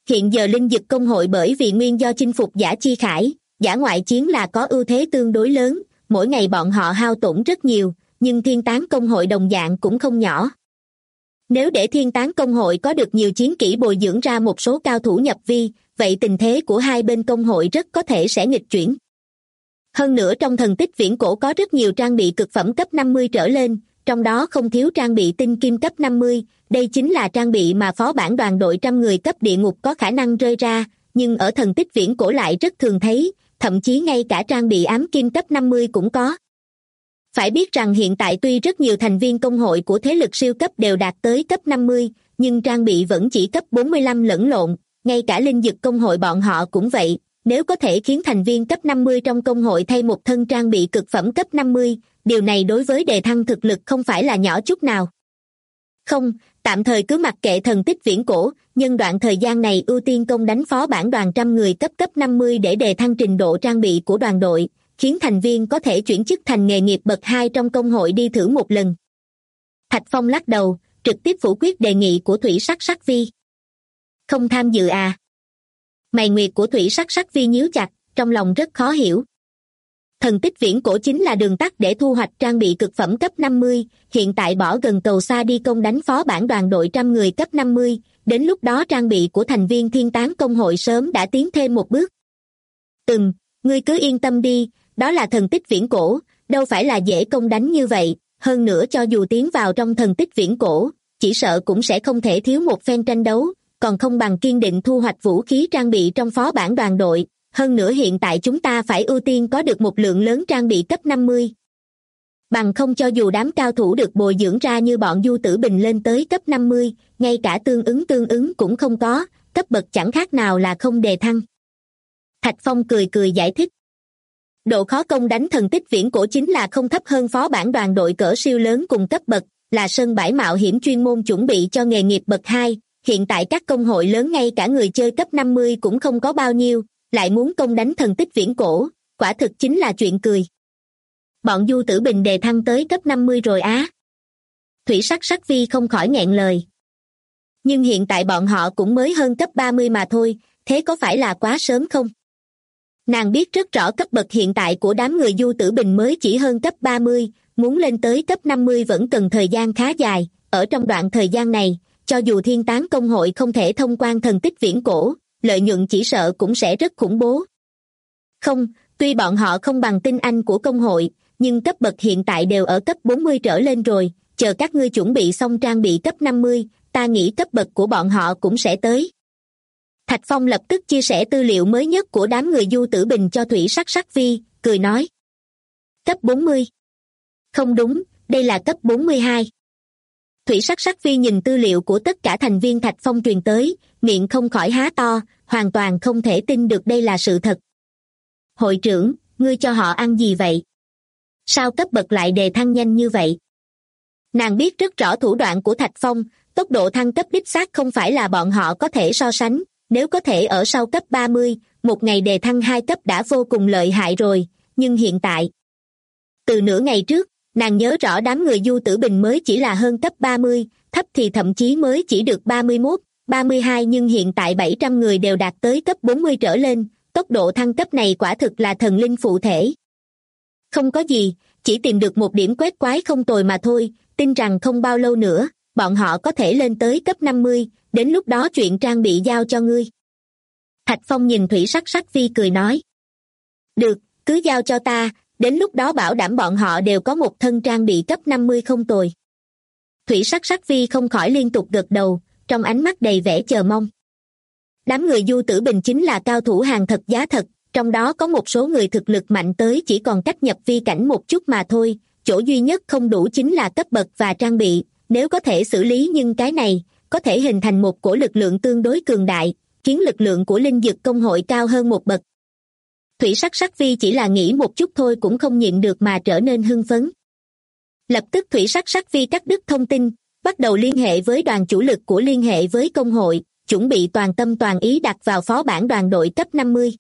Hiện giờ linh dực công hội bởi vì nguyên do chinh phục giả chi khải, giả ngoại chiến là có ưu thế tương đối lớn, mỗi ngày bọn họ hao tổn rất nhiều, nhưng thiên tán công hội đồng dạng cũng không nhỏ. Nếu để thiên tán công hội có được nhiều chiến kỹ bồi dưỡng ra một số cao thủ nhập vi, vậy tình thế của hai bên công hội rất có thể sẽ nghịch chuyển. Hơn nữa trong thần tích viễn cổ có rất nhiều trang bị cực phẩm cấp 50 trở lên, trong đó không thiếu trang bị tinh kim cấp 50, đây chính là trang bị mà phó bản đoàn đội trăm người cấp địa ngục có khả năng rơi ra, nhưng ở thần tích viễn cổ lại rất thường thấy, thậm chí ngay cả trang bị ám kim cấp 50 cũng có. Phải biết rằng hiện tại tuy rất nhiều thành viên công hội của thế lực siêu cấp đều đạt tới cấp 50, nhưng trang bị vẫn chỉ cấp 45 lẫn lộn, ngay cả linh dực công hội bọn họ cũng vậy, nếu có thể khiến thành viên cấp 50 trong công hội thay một thân trang bị cực phẩm cấp 50, điều này đối với đề thăng thực lực không phải là nhỏ chút nào. Không, tạm thời cứ mặc kệ thần tích viễn cổ, nhân đoạn thời gian này ưu tiên công đánh phó bản đoàn trăm người cấp 50 để đề thăng trình độ trang bị của đoàn đội, khiến thành viên có thể chuyển chức thành nghề nghiệp bậc 2 trong công hội đi thử một lần. Thạch Phong lắc đầu, trực tiếp phủ quyết đề nghị của Thủy Sắc Sắc Vi. Không tham dự à? Mày nguyệt của Thủy Sắc Sắc Vi nhíu chặt, trong lòng rất khó hiểu. Thần tích viễn cổ chính là đường tắt để thu hoạch trang bị cực phẩm cấp 50, hiện tại bỏ gần cầu xa đi công đánh phó bản đoàn đội trăm người cấp 50, đến lúc đó trang bị của thành viên thiên tán công hội sớm đã tiến thêm một bước. Ngươi cứ yên tâm đi, đó là thần tích viễn cổ, đâu phải là dễ công đánh như vậy, hơn nữa cho dù tiến vào trong thần tích viễn cổ, chỉ sợ cũng sẽ không thể thiếu một phen tranh đấu, còn không bằng kiên định thu hoạch vũ khí trang bị trong phó bản đoàn đội, hơn nữa hiện tại chúng ta phải ưu tiên có được một lượng lớn trang bị cấp 50. Bằng không cho dù đám cao thủ được bồi dưỡng ra như bọn Du Tử Bình lên tới cấp 50, ngay cả tương ứng cũng không có, cấp bậc chẳng khác nào là không đề thăng. Thạch Phong cười giải thích. Độ khó công đánh thần tích viễn cổ chính là không thấp hơn phó bản đoàn đội cỡ siêu lớn cùng cấp bậc, là sân bãi mạo hiểm chuyên môn chuẩn bị cho nghề nghiệp bậc 2, hiện tại các công hội lớn ngay cả người chơi cấp 50 cũng không có bao nhiêu, lại muốn công đánh thần tích viễn cổ, quả thực chính là chuyện cười. Bọn Du Tử Bình đề thăng tới cấp 50 rồi á. Thủy Sắc Sắc Vi không khỏi nghẹn lời. Nhưng hiện tại bọn họ cũng mới hơn cấp 30 mà thôi, thế có phải là quá sớm không? Nàng biết rất rõ cấp bậc hiện tại của đám người Du Tử Bình mới chỉ hơn cấp 30, muốn lên tới cấp 50 vẫn cần thời gian khá dài, ở trong đoạn thời gian này, cho dù thiên tán công hội không thể thông quan thần tích viễn cổ, lợi nhuận chỉ sợ cũng sẽ rất khủng bố. Không, tuy bọn họ không bằng tinh anh của công hội, nhưng cấp bậc hiện tại đều ở cấp 40 trở lên rồi, chờ các ngươi chuẩn bị xong trang bị cấp 50, ta nghĩ cấp bậc của bọn họ cũng sẽ tới. Thạch Phong lập tức chia sẻ tư liệu mới nhất của đám người Du Tử Bình cho Thủy Sắc Sắc Vi, cười nói. Cấp 40. Không đúng, đây là cấp 42. Thủy Sắc Sắc Vi nhìn tư liệu của tất cả thành viên Thạch Phong truyền tới, miệng không khỏi há to, hoàn toàn không thể tin được đây là sự thật. Hội trưởng, ngươi cho họ ăn gì vậy? Sao cấp bậc lại đề thăng nhanh như vậy? Nàng biết rất rõ thủ đoạn của Thạch Phong, tốc độ thăng cấp đích xác không phải là bọn họ có thể so sánh, nếu có thể ở sau cấp 30, một ngày đề thăng 2 cấp đã vô cùng lợi hại rồi, nhưng hiện tại. Từ nửa ngày trước, nàng nhớ rõ đám người Du Tử Bình mới chỉ là hơn cấp 30, thấp thì thậm chí mới chỉ được 31, 32 nhưng hiện tại 700 người đều đạt tới cấp 40 trở lên, tốc độ thăng cấp này quả thực là thần linh phụ thể. Không có gì, chỉ tìm được một điểm quét quái không tồi mà thôi, tin rằng không bao lâu nữa, bọn họ có thể lên tới cấp 50, đến lúc đó chuyện trang bị giao cho ngươi. Thạch Phong nhìn Thủy Sắc Sắc Vi cười nói. Được, cứ giao cho ta, đến lúc đó bảo đảm bọn họ đều có một thân trang bị cấp 50 không tồi. Thủy Sắc Sắc Vi không khỏi liên tục gật đầu, trong ánh mắt đầy vẻ chờ mong. Đám người Du Tử Bình chính là cao thủ hàng thật giá thật, trong đó có một số người thực lực mạnh tới chỉ còn cách nhập vi cảnh một chút mà thôi, chỗ duy nhất không đủ chính là cấp bậc và trang bị, nếu có thể xử lý nhưng cái này, có thể hình thành một cổ lực lượng tương đối cường đại, khiến lực lượng của linh dực công hội cao hơn một bậc. Thủy Sắc Sắc Vi chỉ là nghĩ một chút thôi cũng không nhịn được mà trở nên hưng phấn. Lập tức Thủy Sắc Sắc Vi cắt đứt thông tin, bắt đầu liên hệ với đoàn chủ lực của liên hệ với công hội, chuẩn bị toàn tâm toàn ý đặt vào phó bản đoàn đội cấp 50.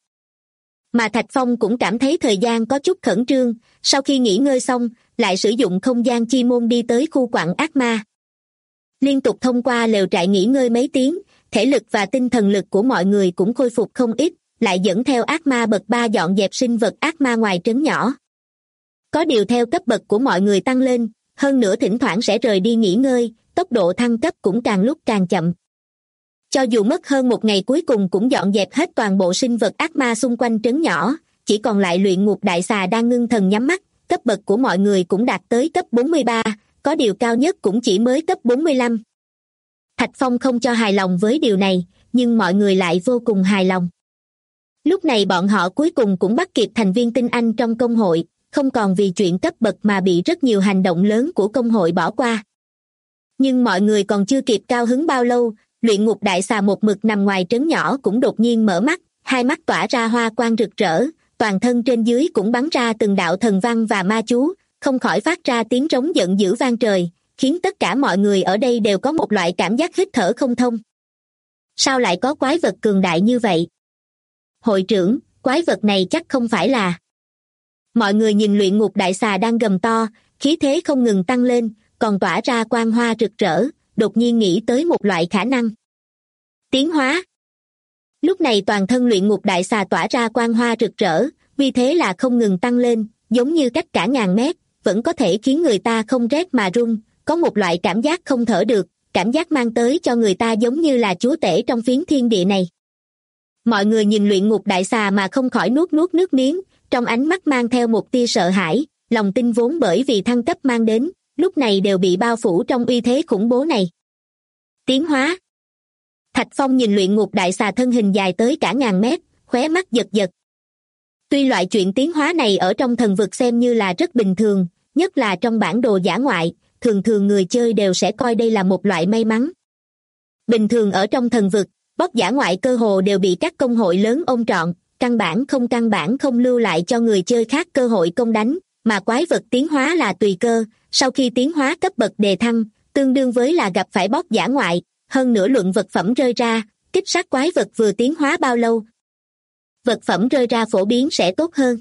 Mà Thạch Phong cũng cảm thấy thời gian có chút khẩn trương, sau khi nghỉ ngơi xong, lại sử dụng không gian chi môn đi tới khu quặng ác ma. Liên tục thông qua lều trại nghỉ ngơi mấy tiếng, thể lực và tinh thần lực của mọi người cũng khôi phục không ít, lại dẫn theo ác ma bậc 3 dọn dẹp sinh vật ác ma ngoài trấn nhỏ. Có điều theo cấp bậc của mọi người tăng lên, hơn nữa thỉnh thoảng sẽ rời đi nghỉ ngơi, tốc độ thăng cấp cũng càng lúc càng chậm. Cho dù mất hơn một ngày cuối cùng cũng dọn dẹp hết toàn bộ sinh vật ác ma xung quanh trấn nhỏ, chỉ còn lại luyện ngục đại xà đang ngưng thần nhắm mắt, cấp bậc của mọi người cũng đạt tới cấp 43, có điều cao nhất cũng chỉ mới cấp 45. Thạch Phong không cho hài lòng với điều này, nhưng mọi người lại vô cùng hài lòng. Lúc này bọn họ cuối cùng cũng bắt kịp thành viên tinh anh trong công hội, không còn vì chuyện cấp bậc mà bị rất nhiều hành động lớn của công hội bỏ qua. Nhưng mọi người còn chưa kịp cao hứng bao lâu, luyện ngục đại xà một mực nằm ngoài trấn nhỏ cũng đột nhiên mở mắt, hai mắt tỏa ra hoa quang rực rỡ, toàn thân trên dưới cũng bắn ra từng đạo thần văn và ma chú, không khỏi phát ra tiếng rống giận dữ vang trời, khiến tất cả mọi người ở đây đều có một loại cảm giác hít thở không thông. Sao lại có quái vật cường đại như vậy? Hội trưởng, quái vật này chắc không phải là... Mọi người nhìn luyện ngục đại xà đang gầm to, khí thế không ngừng tăng lên, còn tỏa ra quang hoa rực rỡ, đột nhiên nghĩ tới một loại khả năng. Tiến hóa. Lúc này toàn thân luyện ngục đại xà tỏa ra quang hoa rực rỡ, vì thế là không ngừng tăng lên, giống như cách cả ngàn mét, vẫn có thể khiến người ta không rét mà run, có một loại cảm giác không thở được, cảm giác mang tới cho người ta giống như là chúa tể trong phiến thiên địa này. Mọi người nhìn luyện ngục đại xà mà không khỏi nuốt nước miếng, trong ánh mắt mang theo một tia sợ hãi, lòng tin vốn bởi vì thăng cấp mang đến, lúc này đều bị bao phủ trong uy thế khủng bố này. Tiến hóa. Thạch Phong nhìn luyện ngục đại xà thân hình dài tới cả ngàn mét, khóe mắt giật giật. Tuy loại chuyện tiến hóa này ở trong thần vực xem như là rất bình thường, nhất là trong bản đồ dã ngoại, thường thường người chơi đều sẽ coi đây là một loại may mắn. Bình thường ở trong thần vực, boss dã ngoại cơ hồ đều bị các công hội lớn ôm trọn, căn bản không lưu lại cho người chơi khác cơ hội công đánh, mà quái vật tiến hóa là tùy cơ, sau khi tiến hóa cấp bậc đề thăng, tương đương với là gặp phải boss dã ngoại, hơn nữa luận vật phẩm rơi ra, kích sát quái vật vừa tiến hóa bao lâu. Vật phẩm rơi ra phổ biến sẽ tốt hơn.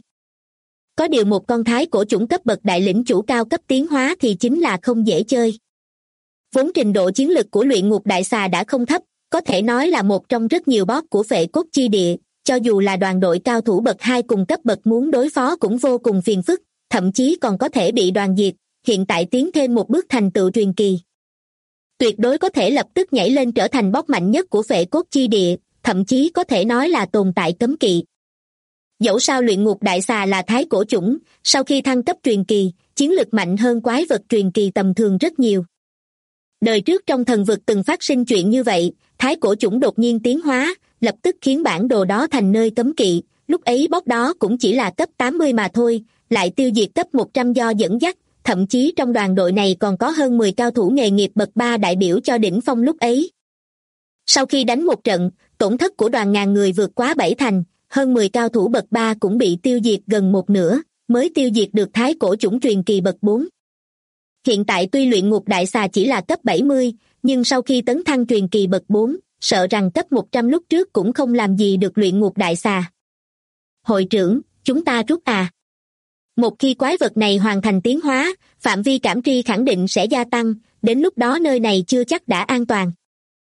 Có điều một con thái cổ chủng cấp bậc đại lĩnh chủ cao cấp tiến hóa thì chính là không dễ chơi. Vốn trình độ chiến lực của luyện ngục đại xà đã không thấp, có thể nói là một trong rất nhiều boss của Phệ Cốt Chi Địa, cho dù là đoàn đội cao thủ bậc 2 cùng cấp bậc muốn đối phó cũng vô cùng phiền phức, thậm chí còn có thể bị đoàn diệt, hiện tại tiến thêm một bước thành tựu truyền kỳ. Tuyệt đối có thể lập tức nhảy lên trở thành boss mạnh nhất của Phệ Cốt Chi Địa, thậm chí có thể nói là tồn tại cấm kỵ. Dẫu sao luyện ngục đại xà là thái cổ chủng, sau khi thăng cấp truyền kỳ, chiến lực mạnh hơn quái vật truyền kỳ tầm thường rất nhiều. Đời trước trong thần vực từng phát sinh chuyện như vậy, thái cổ chủng đột nhiên tiến hóa, lập tức khiến bản đồ đó thành nơi cấm kỵ, lúc ấy boss đó cũng chỉ là cấp 80 mà thôi, lại tiêu diệt cấp 100 do dẫn dắt, thậm chí trong đoàn đội này còn có hơn 10 cao thủ nghề nghiệp bậc 3 đại biểu cho đỉnh phong lúc ấy. Sau khi đánh một trận, tổn thất của đoàn ngàn người vượt quá 7 thành, hơn 10 cao thủ bậc 3 cũng bị tiêu diệt gần một nửa, mới tiêu diệt được thái cổ chủng truyền kỳ bậc 4. Hiện tại tuy luyện ngục đại xà chỉ là cấp 70, nhưng sau khi tấn thăng truyền kỳ bậc 4, sợ rằng cấp 100 lúc trước cũng không làm gì được luyện ngục đại xà. Hội trưởng, chúng ta rút à? Một khi quái vật này hoàn thành tiến hóa, phạm vi cảm tri khẳng định sẽ gia tăng, đến lúc đó nơi này chưa chắc đã an toàn.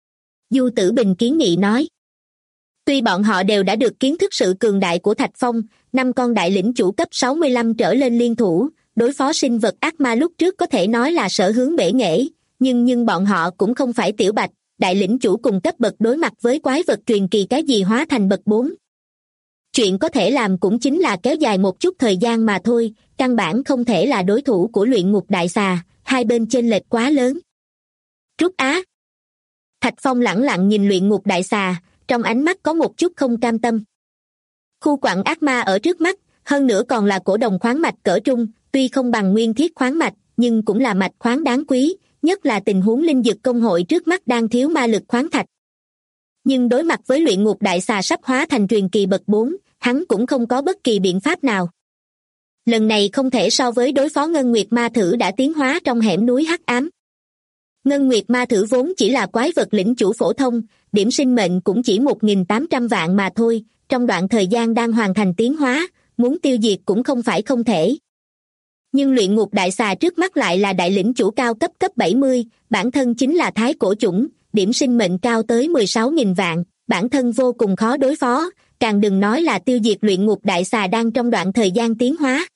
Du Tử Bình kiến nghị nói. Tuy bọn họ đều đã được kiến thức sự cường đại của Thạch Phong, 5 con đại lĩnh chủ cấp 65 trở lên liên thủ, đối phó sinh vật ác ma lúc trước có thể nói là sở hướng bể nghệ, nhưng bọn họ cũng không phải tiểu bạch, đại lĩnh chủ cùng cấp bậc đối mặt với quái vật truyền kỳ cái gì hóa thành bậc 4. Chuyện có thể làm cũng chính là kéo dài một chút thời gian mà thôi, căn bản không thể là đối thủ của luyện ngục đại xà, hai bên chênh lệch quá lớn. Trúc Á. Thạch Phong lẳng lặng nhìn luyện ngục đại xà, trong ánh mắt có một chút không cam tâm. Khu quặng ác ma ở trước mắt, hơn nữa còn là cổ đồng khoáng mạch cỡ trung, tuy không bằng nguyên thiết khoáng mạch, nhưng cũng là mạch khoáng đáng quý, nhất là tình huống linh dược công hội trước mắt đang thiếu ma lực khoáng thạch. Nhưng đối mặt với luyện ngục đại xà sắp hóa thành truyền kỳ bậc 4, hắn cũng không có bất kỳ biện pháp nào. Lần này không thể so với đối phó Ngân Nguyệt Ma Thử đã tiến hóa trong hẻm núi hắc ám. Ngân Nguyệt Ma Thử vốn chỉ là quái vật lĩnh chủ phổ thông, điểm sinh mệnh cũng chỉ 1.800 vạn mà thôi, trong đoạn thời gian đang hoàn thành tiến hóa, muốn tiêu diệt cũng không phải không thể. Nhưng luyện ngục đại xà trước mắt lại là đại lĩnh chủ cao cấp 70, bản thân chính là thái cổ chủng, điểm sinh mệnh cao tới 16.000 vạn, bản thân vô cùng khó đối phó, càng đừng nói là tiêu diệt luyện ngục đại xà đang trong đoạn thời gian tiến hóa.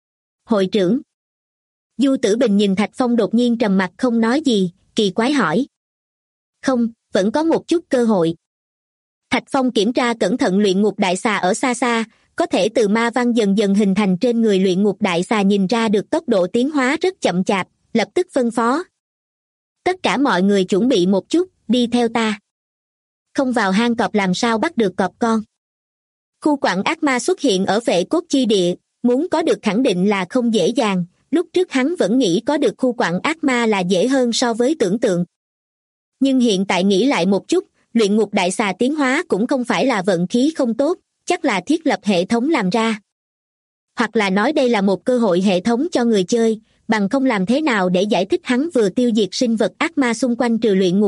Hội trưởng. Du Tử Bình nhìn Thạch Phong đột nhiên trầm mặc không nói gì, kỳ quái hỏi. Không, vẫn có một chút cơ hội. Thạch Phong kiểm tra cẩn thận luyện ngục đại xà ở xa xa, có thể từ ma văn dần dần hình thành trên người luyện ngục đại xà nhìn ra được tốc độ tiến hóa rất chậm chạp, lập tức phân phó. Tất cả mọi người chuẩn bị một chút, đi theo ta. Không vào hang cọp làm sao bắt được cọp con. Khu quặng ác ma xuất hiện ở Vệ Cốt chi địa, muốn có được khẳng định là không dễ dàng, lúc trước hắn vẫn nghĩ có được khu quặng ác ma là dễ hơn so với tưởng tượng. Nhưng hiện tại nghĩ lại một chút, luyện ngục đại xà tiến hóa cũng không phải là vận khí không tốt, chắc là thiết lập hệ thống làm ra. Hoặc là nói đây là một cơ hội hệ thống cho người chơi, bằng không làm thế nào để giải thích hắn vừa tiêu diệt sinh vật ác ma xung quanh trừ luyện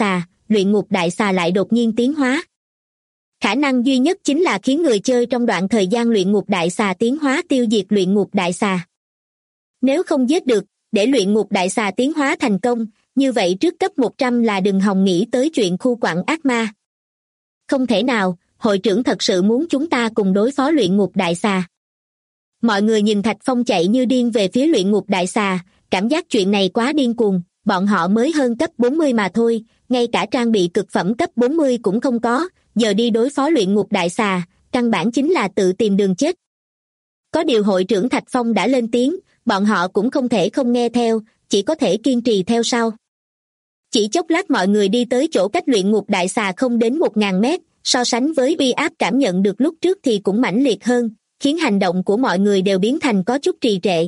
ngục đại xà lại đột nhiên tiến hóa. Khả năng duy nhất chính là khiến người chơi trong đoạn thời gian luyện ngục đại xà tiến hóa tiêu diệt luyện ngục đại xà. Nếu không giết được, để luyện ngục đại xà tiến hóa thành công, như vậy trước cấp 100 là đừng hòng nghĩ tới chuyện khu quặng ác ma. Không thể nào, hội trưởng thật sự muốn chúng ta cùng đối phó luyện ngục đại xà. Mọi người nhìn Thạch Phong chạy như điên về phía luyện ngục đại xà, cảm giác chuyện này quá điên cuồng, bọn họ mới hơn cấp 40 mà thôi, ngay cả trang bị cực phẩm cấp 40 cũng không có, giờ đi đối phó luyện ngục đại xà, căn bản chính là tự tìm đường chết. Có điều hội trưởng Thạch Phong đã lên tiếng, bọn họ cũng không thể không nghe theo, chỉ có thể kiên trì theo sau. Chỉ chốc lát mọi người đi tới chỗ cách luyện ngục đại xà không đến 1.000 mét, so sánh với uy áp cảm nhận được lúc trước thì cũng mãnh liệt hơn, khiến hành động của mọi người đều biến thành có chút trì trệ.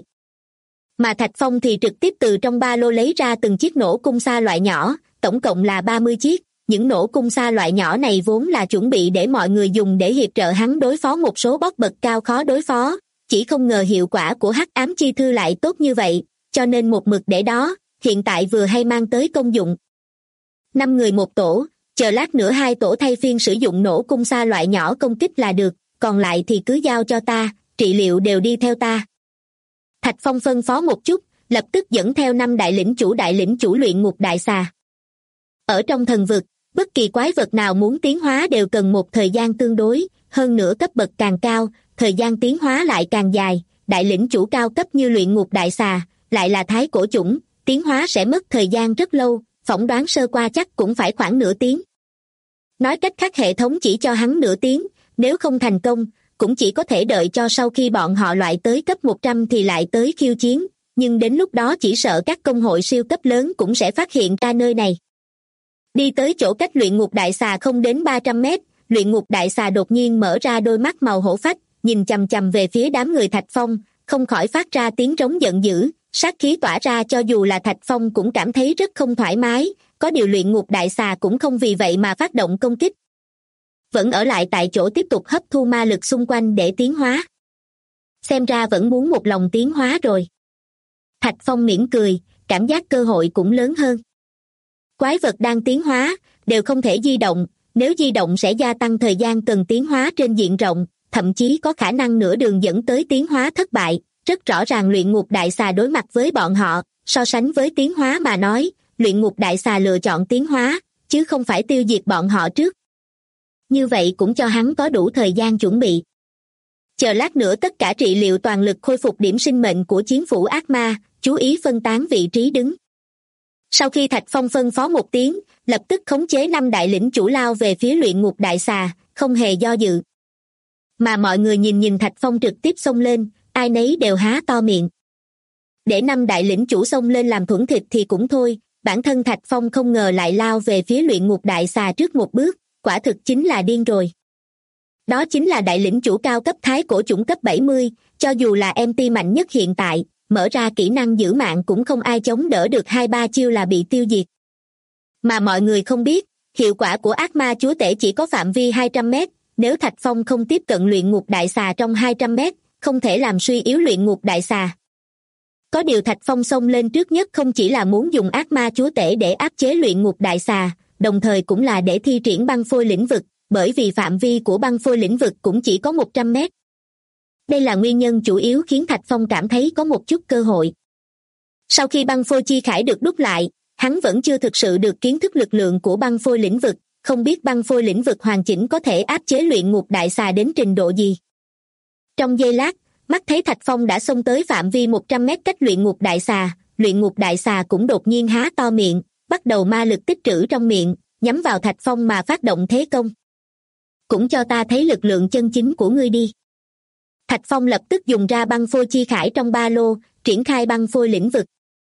Mà Thạch Phong thì trực tiếp từ trong ba lô lấy ra từng chiếc nổ cung xa loại nhỏ, tổng cộng là 30 chiếc. Những nổ cung xa loại nhỏ này vốn là chuẩn bị để mọi người dùng để hiệp trợ hắn đối phó một số boss bậc cao khó đối phó, chỉ không ngờ hiệu quả của hắc ám chi thư lại tốt như vậy, cho nên một mực để đó, hiện tại vừa hay mang tới công dụng. 5 người một tổ, chờ lát nữa 2 tổ thay phiên sử dụng nổ cung xa loại nhỏ công kích là được, còn lại thì cứ giao cho ta, trị liệu đều đi theo ta. Thạch Phong phân phó một chút, lập tức dẫn theo 5 đại lĩnh chủ luyện ngục đại xà. Ở trong thần vực, bất kỳ quái vật nào muốn tiến hóa đều cần một thời gian tương đối, hơn nữa cấp bậc càng cao, thời gian tiến hóa lại càng dài, đại lĩnh chủ cao cấp như luyện ngục đại xà, lại là thái cổ chủng, tiến hóa sẽ mất thời gian rất lâu, phỏng đoán sơ qua chắc cũng phải khoảng nửa tiếng. Nói cách khác hệ thống chỉ cho hắn nửa tiếng, nếu không thành công, cũng chỉ có thể đợi cho sau khi bọn họ loại tới cấp 100 thì lại tới khiêu chiến, nhưng đến lúc đó chỉ sợ các công hội siêu cấp lớn cũng sẽ phát hiện ra nơi này. Đi tới chỗ cách luyện ngục đại xà không đến 300 mét, luyện ngục đại xà đột nhiên mở ra đôi mắt màu hổ phách, nhìn chằm chằm về phía đám người Thạch Phong, không khỏi phát ra tiếng rống giận dữ, sát khí tỏa ra cho dù là Thạch Phong cũng cảm thấy rất không thoải mái, có điều luyện ngục đại xà cũng không vì vậy mà phát động công kích. Vẫn ở lại tại chỗ tiếp tục hấp thu ma lực xung quanh để tiến hóa. Xem ra vẫn muốn một lòng tiến hóa rồi. Thạch Phong mỉm cười, cảm giác cơ hội cũng lớn hơn. Quái vật đang tiến hóa, đều không thể di động, nếu di động sẽ gia tăng thời gian cần tiến hóa trên diện rộng, thậm chí có khả năng nửa đường dẫn tới tiến hóa thất bại, rất rõ ràng luyện ngục đại xà đối mặt với bọn họ, so sánh với tiến hóa mà nói, luyện ngục đại xà lựa chọn tiến hóa, chứ không phải tiêu diệt bọn họ trước. Như vậy cũng cho hắn có đủ thời gian chuẩn bị. Chờ lát nữa tất cả trị liệu toàn lực khôi phục điểm sinh mệnh của chiến phủ ác ma, chú ý phân tán vị trí đứng. Sau khi Thạch Phong phân phó một tiếng, lập tức khống chế 5 đại lĩnh chủ lao về phía luyện ngục đại xà, không hề do dự. Mà mọi người nhìn Thạch Phong trực tiếp xông lên, ai nấy đều há to miệng. Để 5 đại lĩnh chủ xông lên làm thuẫn thịt thì cũng thôi, bản thân Thạch Phong không ngờ lại lao về phía luyện ngục đại xà trước một bước, quả thực chính là điên rồi. Đó chính là đại lĩnh chủ cao cấp thái cổ chủng cấp 70, cho dù là MT mạnh nhất hiện tại, mở ra kỹ năng giữ mạng cũng không ai chống đỡ được 2-3 chiêu là bị tiêu diệt. Mà mọi người không biết, hiệu quả của ác ma chúa tể chỉ có phạm vi 200 mét, nếu Thạch Phong không tiếp cận luyện ngục đại xà trong 200 mét, không thể làm suy yếu luyện ngục đại xà. Có điều Thạch Phong xông lên trước nhất không chỉ là muốn dùng ác ma chúa tể để áp chế luyện ngục đại xà, đồng thời cũng là để thi triển băng phôi lĩnh vực, bởi vì phạm vi của băng phôi lĩnh vực cũng chỉ có 100 mét. Đây là nguyên nhân chủ yếu khiến Thạch Phong cảm thấy có một chút cơ hội. Sau khi băng phôi chi khải được đúc lại, hắn vẫn chưa thực sự được kiến thức lực lượng của băng phôi lĩnh vực, không biết băng phôi lĩnh vực hoàn chỉnh có thể áp chế luyện ngục đại xà đến trình độ gì. Trong giây lát, mắt thấy Thạch Phong đã xông tới phạm vi 100 mét cách luyện ngục đại xà cũng đột nhiên há to miệng, bắt đầu ma lực tích trữ trong miệng, nhắm vào Thạch Phong mà phát động thế công. Cũng cho ta thấy lực lượng chân chính của ngươi đi. Thạch Phong lập tức dùng ra băng phôi chi khải trong ba lô, triển khai băng phôi lĩnh vực.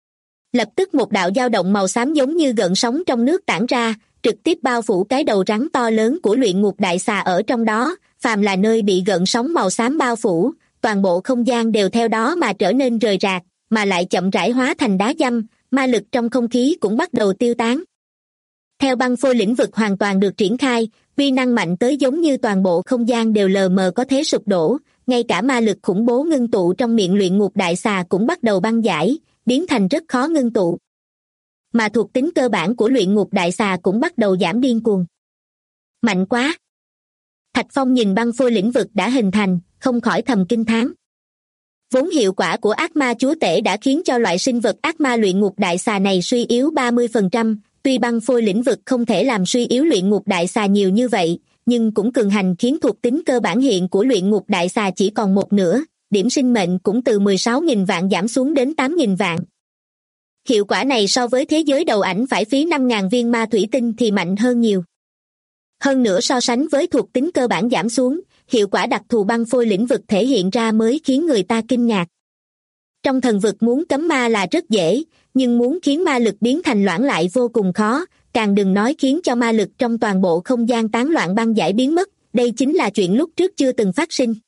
Lập tức một đạo dao động màu xám giống như gợn sóng trong nước tản ra, trực tiếp bao phủ cái đầu rắn to lớn của luyện ngục đại xà ở trong đó, phàm là nơi bị gợn sóng màu xám bao phủ, toàn bộ không gian đều theo đó mà trở nên rời rạc, mà lại chậm rãi hóa thành đá dăm, ma lực trong không khí cũng bắt đầu tiêu tán. Theo băng phôi lĩnh vực hoàn toàn được triển khai, uy năng mạnh tới giống như toàn bộ không gian đều lờ mờ có thế sụp đổ, ngay cả ma lực khủng bố ngưng tụ trong miệng luyện ngục đại xà cũng bắt đầu băng giải, biến thành rất khó ngưng tụ. Mà thuộc tính cơ bản của luyện ngục đại xà cũng bắt đầu giảm điên cuồng. Mạnh quá! Thạch Phong nhìn băng phôi lĩnh vực đã hình thành, không khỏi thầm kinh thán. Vốn hiệu quả của ác ma chúa tể đã khiến cho loại sinh vật ác ma luyện ngục đại xà này suy yếu 30%, tuy băng phôi lĩnh vực không thể làm suy yếu luyện ngục đại xà nhiều như vậy, nhưng cũng cường hành khiến thuộc tính cơ bản hiện của luyện ngục đại xà chỉ còn một nửa, điểm sinh mệnh cũng từ 16.000 vạn giảm xuống đến 8.000 vạn. Hiệu quả này so với thế giới đầu ảnh phải phí 5.000 viên ma thủy tinh thì mạnh hơn nhiều. Hơn nữa so sánh với thuộc tính cơ bản giảm xuống, hiệu quả đặc thù băng phôi lĩnh vực thể hiện ra mới khiến người ta kinh ngạc. Trong thần vực muốn cấm ma là rất dễ, nhưng muốn khiến ma lực biến thành loãng lại vô cùng khó, càng đừng nói khiến cho ma lực trong toàn bộ không gian tán loạn băng giải biến mất, đây chính là chuyện lúc trước chưa từng phát sinh.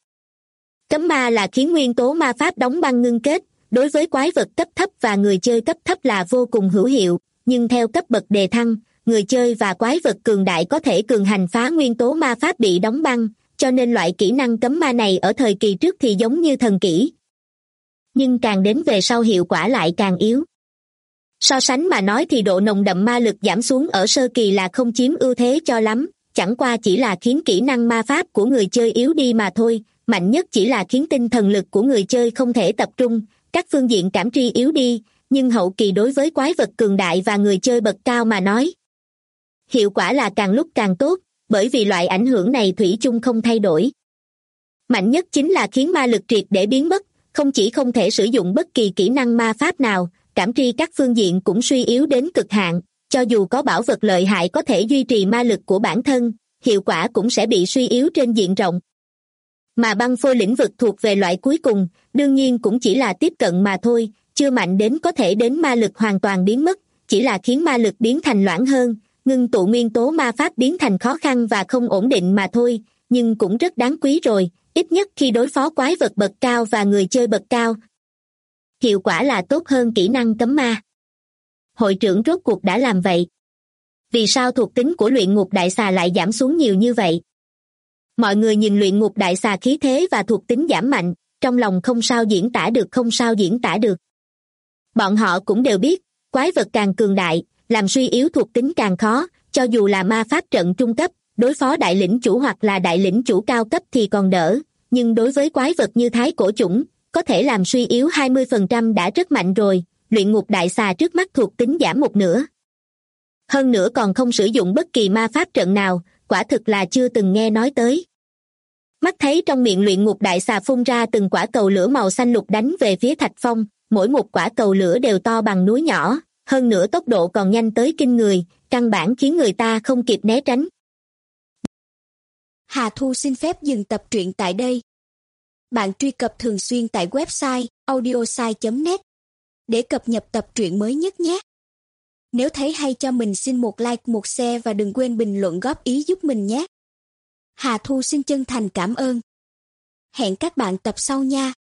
Cấm ma là khiến nguyên tố ma pháp đóng băng ngưng kết, đối với quái vật cấp thấp và người chơi cấp thấp là vô cùng hữu hiệu, nhưng theo cấp bậc đề thăng, người chơi và quái vật cường đại có thể cường hành phá nguyên tố ma pháp bị đóng băng, cho nên loại kỹ năng cấm ma này ở thời kỳ trước thì giống như thần kỹ. Nhưng càng đến về sau hiệu quả lại càng yếu. So sánh mà nói thì độ nồng đậm ma lực giảm xuống ở sơ kỳ là không chiếm ưu thế cho lắm, chẳng qua chỉ là khiến kỹ năng ma pháp của người chơi yếu đi mà thôi, mạnh nhất chỉ là khiến tinh thần lực của người chơi không thể tập trung, các phương diện cảm tri yếu đi, nhưng hậu kỳ đối với quái vật cường đại và người chơi bậc cao mà nói, hiệu quả là càng lúc càng tốt, bởi vì loại ảnh hưởng này thủy chung không thay đổi. Mạnh nhất chính là khiến ma lực triệt để biến mất, không chỉ không thể sử dụng bất kỳ kỹ năng ma pháp nào, cảm tri các phương diện cũng suy yếu đến cực hạn, cho dù có bảo vật lợi hại có thể duy trì ma lực của bản thân, hiệu quả cũng sẽ bị suy yếu trên diện rộng. Mà băng phôi lĩnh vực thuộc về loại cuối cùng, đương nhiên cũng chỉ là tiếp cận mà thôi, chưa mạnh đến có thể đến ma lực hoàn toàn biến mất, chỉ là khiến ma lực biến thành loãng hơn, ngưng tụ nguyên tố ma pháp biến thành khó khăn và không ổn định mà thôi, nhưng cũng rất đáng quý rồi, ít nhất khi đối phó quái vật bậc cao và người chơi bậc cao. Hiệu quả là tốt hơn kỹ năng cấm ma. Hội trưởng rốt cuộc đã làm vậy. Vì sao thuộc tính của luyện ngục đại xà lại giảm xuống nhiều như vậy? Mọi người nhìn luyện ngục đại xà khí thế và thuộc tính giảm mạnh, trong lòng không sao diễn tả được. Bọn họ cũng đều biết, quái vật càng cường đại, làm suy yếu thuộc tính càng khó, cho dù là ma pháp trận trung cấp, đối phó đại lĩnh chủ hoặc là đại lĩnh chủ cao cấp thì còn đỡ, nhưng đối với quái vật như thái cổ chủng, có thể làm suy yếu 20% đã rất mạnh rồi, luyện ngục đại xà trước mắt thuộc tính giảm một nửa. Hơn nữa còn không sử dụng bất kỳ ma pháp trận nào, quả thực là chưa từng nghe nói tới. Mắt thấy trong miệng luyện ngục đại xà phun ra từng quả cầu lửa màu xanh lục đánh về phía Thạch Phong, mỗi một quả cầu lửa đều to bằng núi nhỏ, hơn nữa tốc độ còn nhanh tới kinh người, căn bản khiến người ta không kịp né tránh. Hà Thu xin phép dừng tập truyện tại đây. Bạn truy cập thường xuyên tại website audiosai.net để cập nhật tập truyện mới nhất nhé. Nếu thấy hay cho mình xin một like, một share và đừng quên bình luận góp ý giúp mình nhé. Hà Thu xin chân thành cảm ơn. Hẹn các bạn tập sau nha.